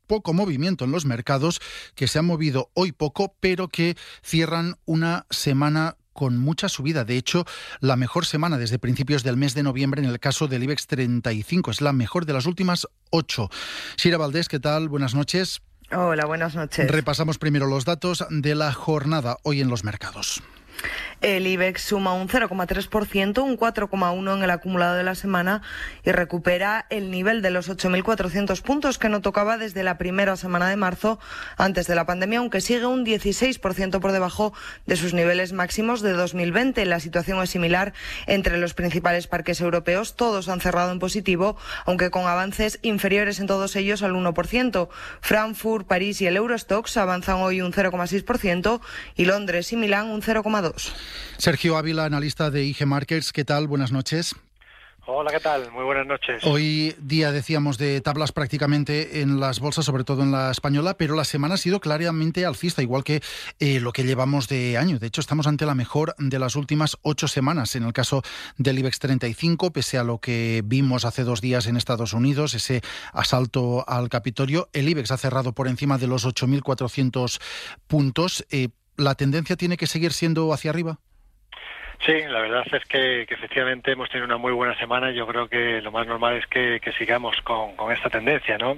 poco movimiento en los mercados, que se han movido hoy poco, pero que cierran una semana con mucha subida. De hecho, la mejor semana desde principios del mes de noviembre en el caso del IBEX 35. Es la mejor de las últimas 8. Sira Valdés, ¿qué tal? Buenas noches. Hola, buenas noches. Repasamos primero los datos de la jornada hoy en los mercados. El IBEX suma un 0,3%, un 4,1% en el acumulado de la semana y recupera el nivel de los 8.400 puntos que no tocaba desde la primera semana de marzo antes de la pandemia, aunque sigue un 16% por debajo de sus niveles máximos de 2020. La situación es similar entre los principales parques europeos. Todos han cerrado en positivo, aunque con avances inferiores en todos ellos al 1%. Frankfurt, París y el Eurostoxx avanzan hoy un 0,6% y Londres y Milán un 0,2%. Sergio Ávila, analista de IG Markets, ¿qué tal? Buenas noches. Hola, ¿qué tal? Muy buenas noches. Hoy día, decíamos, de tablas prácticamente en las bolsas, sobre todo en la española, pero la semana ha sido claramente alcista, igual que lo que llevamos de año. De hecho, estamos ante la mejor de las últimas 8 semanas en el caso del IBEX 35, pese a lo que vimos hace 2 días en Estados Unidos, ese asalto al Capitolio. El IBEX ha cerrado por encima de los 8.400 puntos. ¿La tendencia tiene que seguir siendo hacia arriba? Sí, la verdad es que efectivamente hemos tenido una muy buena semana y yo creo que lo más normal es que sigamos con esta tendencia, ¿no?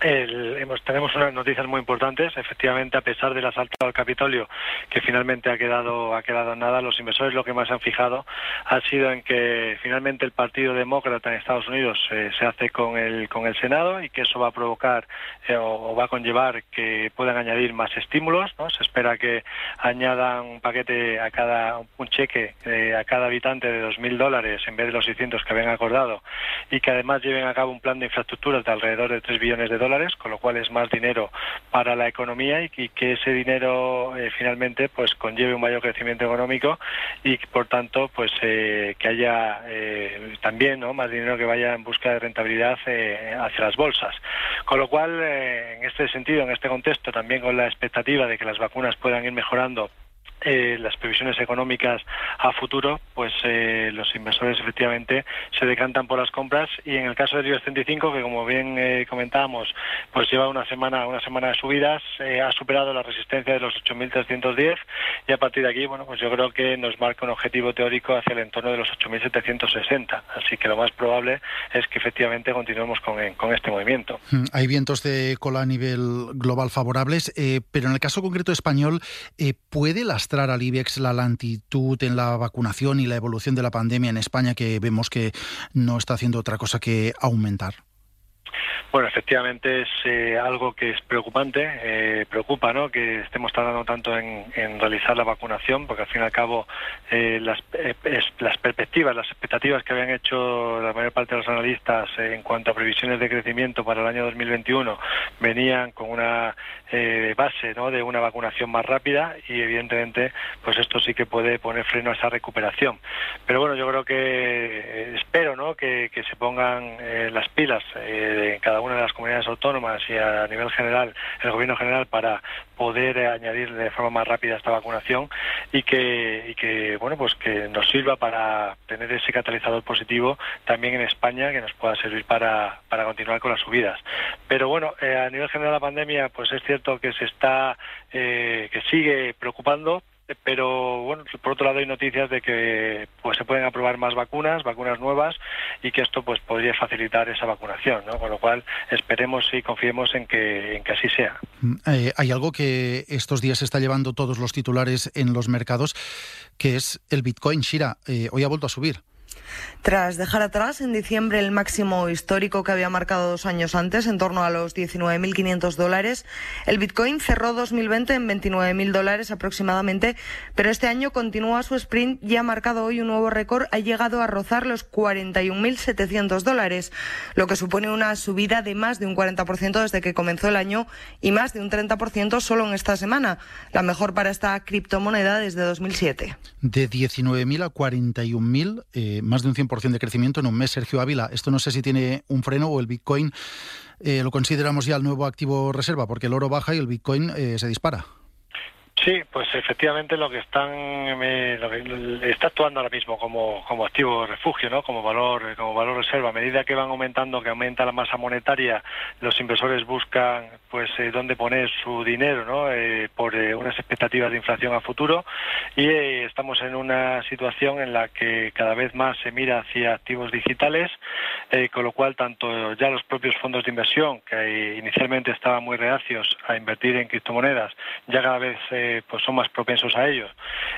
Tenemos unas noticias muy importantes. Efectivamente, a pesar del asalto al Capitolio, que finalmente ha quedado en nada, los inversores lo que más han fijado ha sido en que finalmente el Partido Demócrata en Estados Unidos se hace con el Senado y que eso va a provocar o va a conllevar que puedan añadir más estímulos, ¿no? Se espera que añadan un paquete un cheque a cada habitante de $2.000 en vez de los 600 que habían acordado y que además lleven a cabo un plan de infraestructuras de alrededor de $3 billones, con lo cual es más dinero para la economía y que ese dinero finalmente pues conlleve un mayor crecimiento económico y por tanto pues que haya también, ¿no?, más dinero que vaya en busca de rentabilidad hacia las bolsas. Con lo cual, en este sentido, en este contexto, también con la expectativa de que las vacunas puedan ir mejorando las previsiones económicas a futuro, pues los inversores efectivamente se decantan por las compras y en el caso del IBEX 35, que como bien comentábamos, pues lleva una semana de subidas, ha superado la resistencia de los 8.310 y a partir de aquí, bueno, pues yo creo que nos marca un objetivo teórico hacia el entorno de los 8.760, así que lo más probable es que efectivamente continuemos con este movimiento. Hay vientos de cola a nivel global favorables, pero en el caso concreto español, ¿puede lastrar al IBEX la lentitud en la vacunación y la evolución de la pandemia en España, que vemos que no está haciendo otra cosa que aumentar? Bueno, efectivamente es algo que es preocupante, preocupa, ¿no?, que estemos tardando tanto en realizar la vacunación, porque al fin y al cabo las expectativas que habían hecho la mayor parte de los analistas en cuanto a previsiones de crecimiento para el año 2021 venían con una base, ¿no?, de una vacunación más rápida y evidentemente pues esto sí que puede poner freno a esa recuperación. Pero bueno, yo creo que espero, ¿no?, que se pongan las pilas en cada una de las comunidades autónomas y a nivel general, el gobierno general, para poder añadir de forma más rápida esta vacunación y que bueno, pues que nos sirva para tener ese catalizador positivo también en España que nos pueda servir para continuar con las subidas. Pero bueno, a nivel general la pandemia, pues es cierto que que sigue preocupando. Pero bueno, por otro lado hay noticias de que pues se pueden aprobar más vacunas nuevas y que esto pues podría facilitar esa vacunación, ¿no? Con lo cual esperemos y confiemos en que así sea. Hay algo que estos días está llevando todos los titulares en los mercados, que es el Bitcoin. Shira, hoy ha vuelto a subir. Tras dejar atrás en diciembre el máximo histórico que había marcado 2 años antes, en torno a los $19.500, el Bitcoin cerró 2020 en $29.000 aproximadamente, pero este año continúa su sprint y ha marcado hoy un nuevo récord, ha llegado a rozar los $41.700, lo que supone una subida de más de un 40% desde que comenzó el año y más de un 30% solo en esta semana, la mejor para esta criptomoneda desde 2007. De 19.000 a 41.000, más de un 100% de crecimiento en un mes. Sergio Ávila, esto no sé si tiene un freno o el Bitcoin lo consideramos ya el nuevo activo reserva, porque el oro baja y el Bitcoin se dispara. Sí, pues efectivamente lo que está actuando ahora mismo como activo refugio, ¿no? Como valor reserva. A medida que van aumentando, que aumenta la masa monetaria, los inversores buscan pues dónde poner su dinero, ¿no? Por unas expectativas de inflación a futuro, y estamos en una situación en la que cada vez más se mira hacia activos digitales, con lo cual tanto ya los propios fondos de inversión, que inicialmente estaban muy reacios a invertir en criptomonedas, ya cada vez pues son más propensos a ello,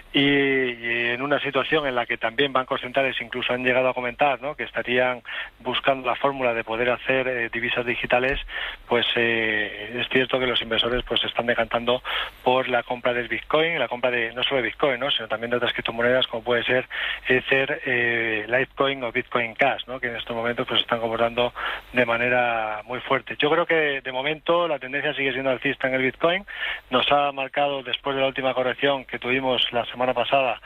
y en una situación en la que también bancos centrales incluso han llegado a comentar, ¿no?, que estarían buscando la fórmula de poder hacer divisas digitales, pues es cierto que los inversores pues se están decantando por la compra del Bitcoin, la compra de no solo de Bitcoin, ¿no?, sino también de otras criptomonedas como puede ser Ether, Litecoin o Bitcoin Cash, ¿no?, que en estos momentos pues están comportando de manera muy fuerte. Yo creo que de momento la tendencia sigue siendo alcista en el Bitcoin. Nos ha marcado, después de la última corrección que tuvimos la semana pasada,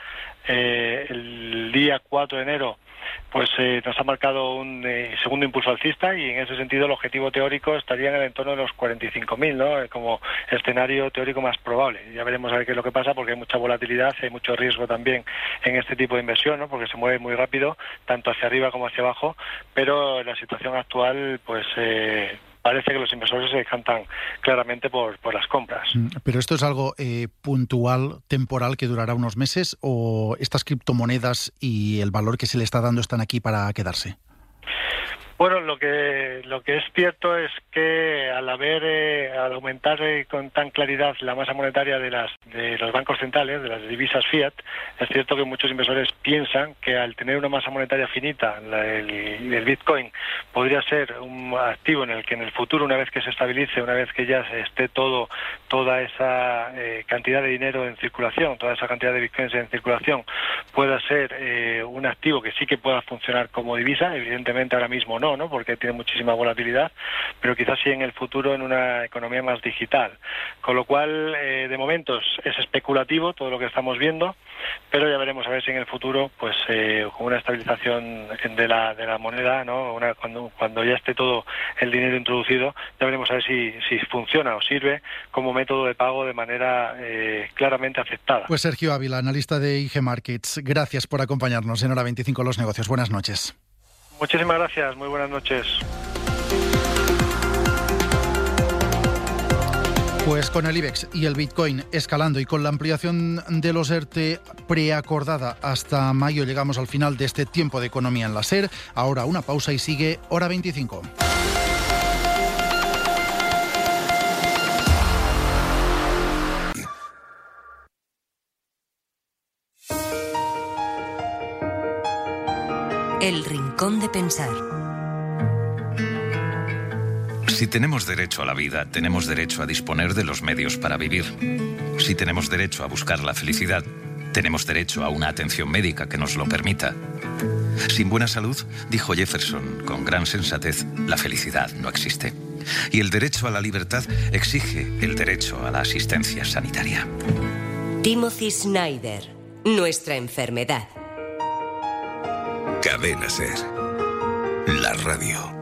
el día 4 de enero, pues nos ha marcado un segundo impulso alcista, y en ese sentido el objetivo teórico estaría en el entorno de los 45.000, ¿no?, como escenario teórico más probable. Ya veremos a ver qué es lo que pasa, porque hay mucha volatilidad, hay mucho riesgo también en este tipo de inversión, ¿no?, porque se mueve muy rápido, tanto hacia arriba como hacia abajo, pero la situación actual pues parece que los inversores se decantan claramente por las compras. ¿Pero esto es algo puntual, temporal, que durará unos meses, o estas criptomonedas y el valor que se le está dando están aquí para quedarse? Bueno, lo que es cierto es que al aumentar con tan claridad la masa monetaria de los bancos centrales, de las divisas fiat, es cierto que muchos inversores piensan que al tener una masa monetaria finita, el Bitcoin podría ser un activo en el que en el futuro, una vez que se estabilice, una vez que ya esté toda esa cantidad de dinero en circulación, toda esa cantidad de Bitcoins en circulación, pueda ser un activo que sí que pueda funcionar como divisa. Evidentemente ahora mismo no, porque tiene muchísima volatilidad, pero quizás sí en el futuro en una economía más digital. Con lo cual, de momento es especulativo todo lo que estamos viendo, pero ya veremos a ver si en el futuro, pues con una estabilización de la moneda, ¿no?, cuando ya esté todo el dinero introducido, ya veremos a ver si funciona o sirve como método de pago de manera claramente aceptada. Pues Sergio Ávila, analista de IG Markets, gracias por acompañarnos en Hora 25 Los Negocios. Buenas noches. Muchísimas gracias, muy buenas noches. Pues con el IBEX y el Bitcoin escalando y con la ampliación de los ERTE preacordada hasta mayo, llegamos al final de este tiempo de economía en la SER. Ahora una pausa y sigue Hora 25. El Rincón de Pensar. Si tenemos derecho a la vida, tenemos derecho a disponer de los medios para vivir. Si tenemos derecho a buscar la felicidad, tenemos derecho a una atención médica que nos lo permita. Sin buena salud, dijo Jefferson con gran sensatez, la felicidad no existe. Y el derecho a la libertad exige el derecho a la asistencia sanitaria. Timothy Snyder, Nuestra enfermedad. Cadena SER, la radio.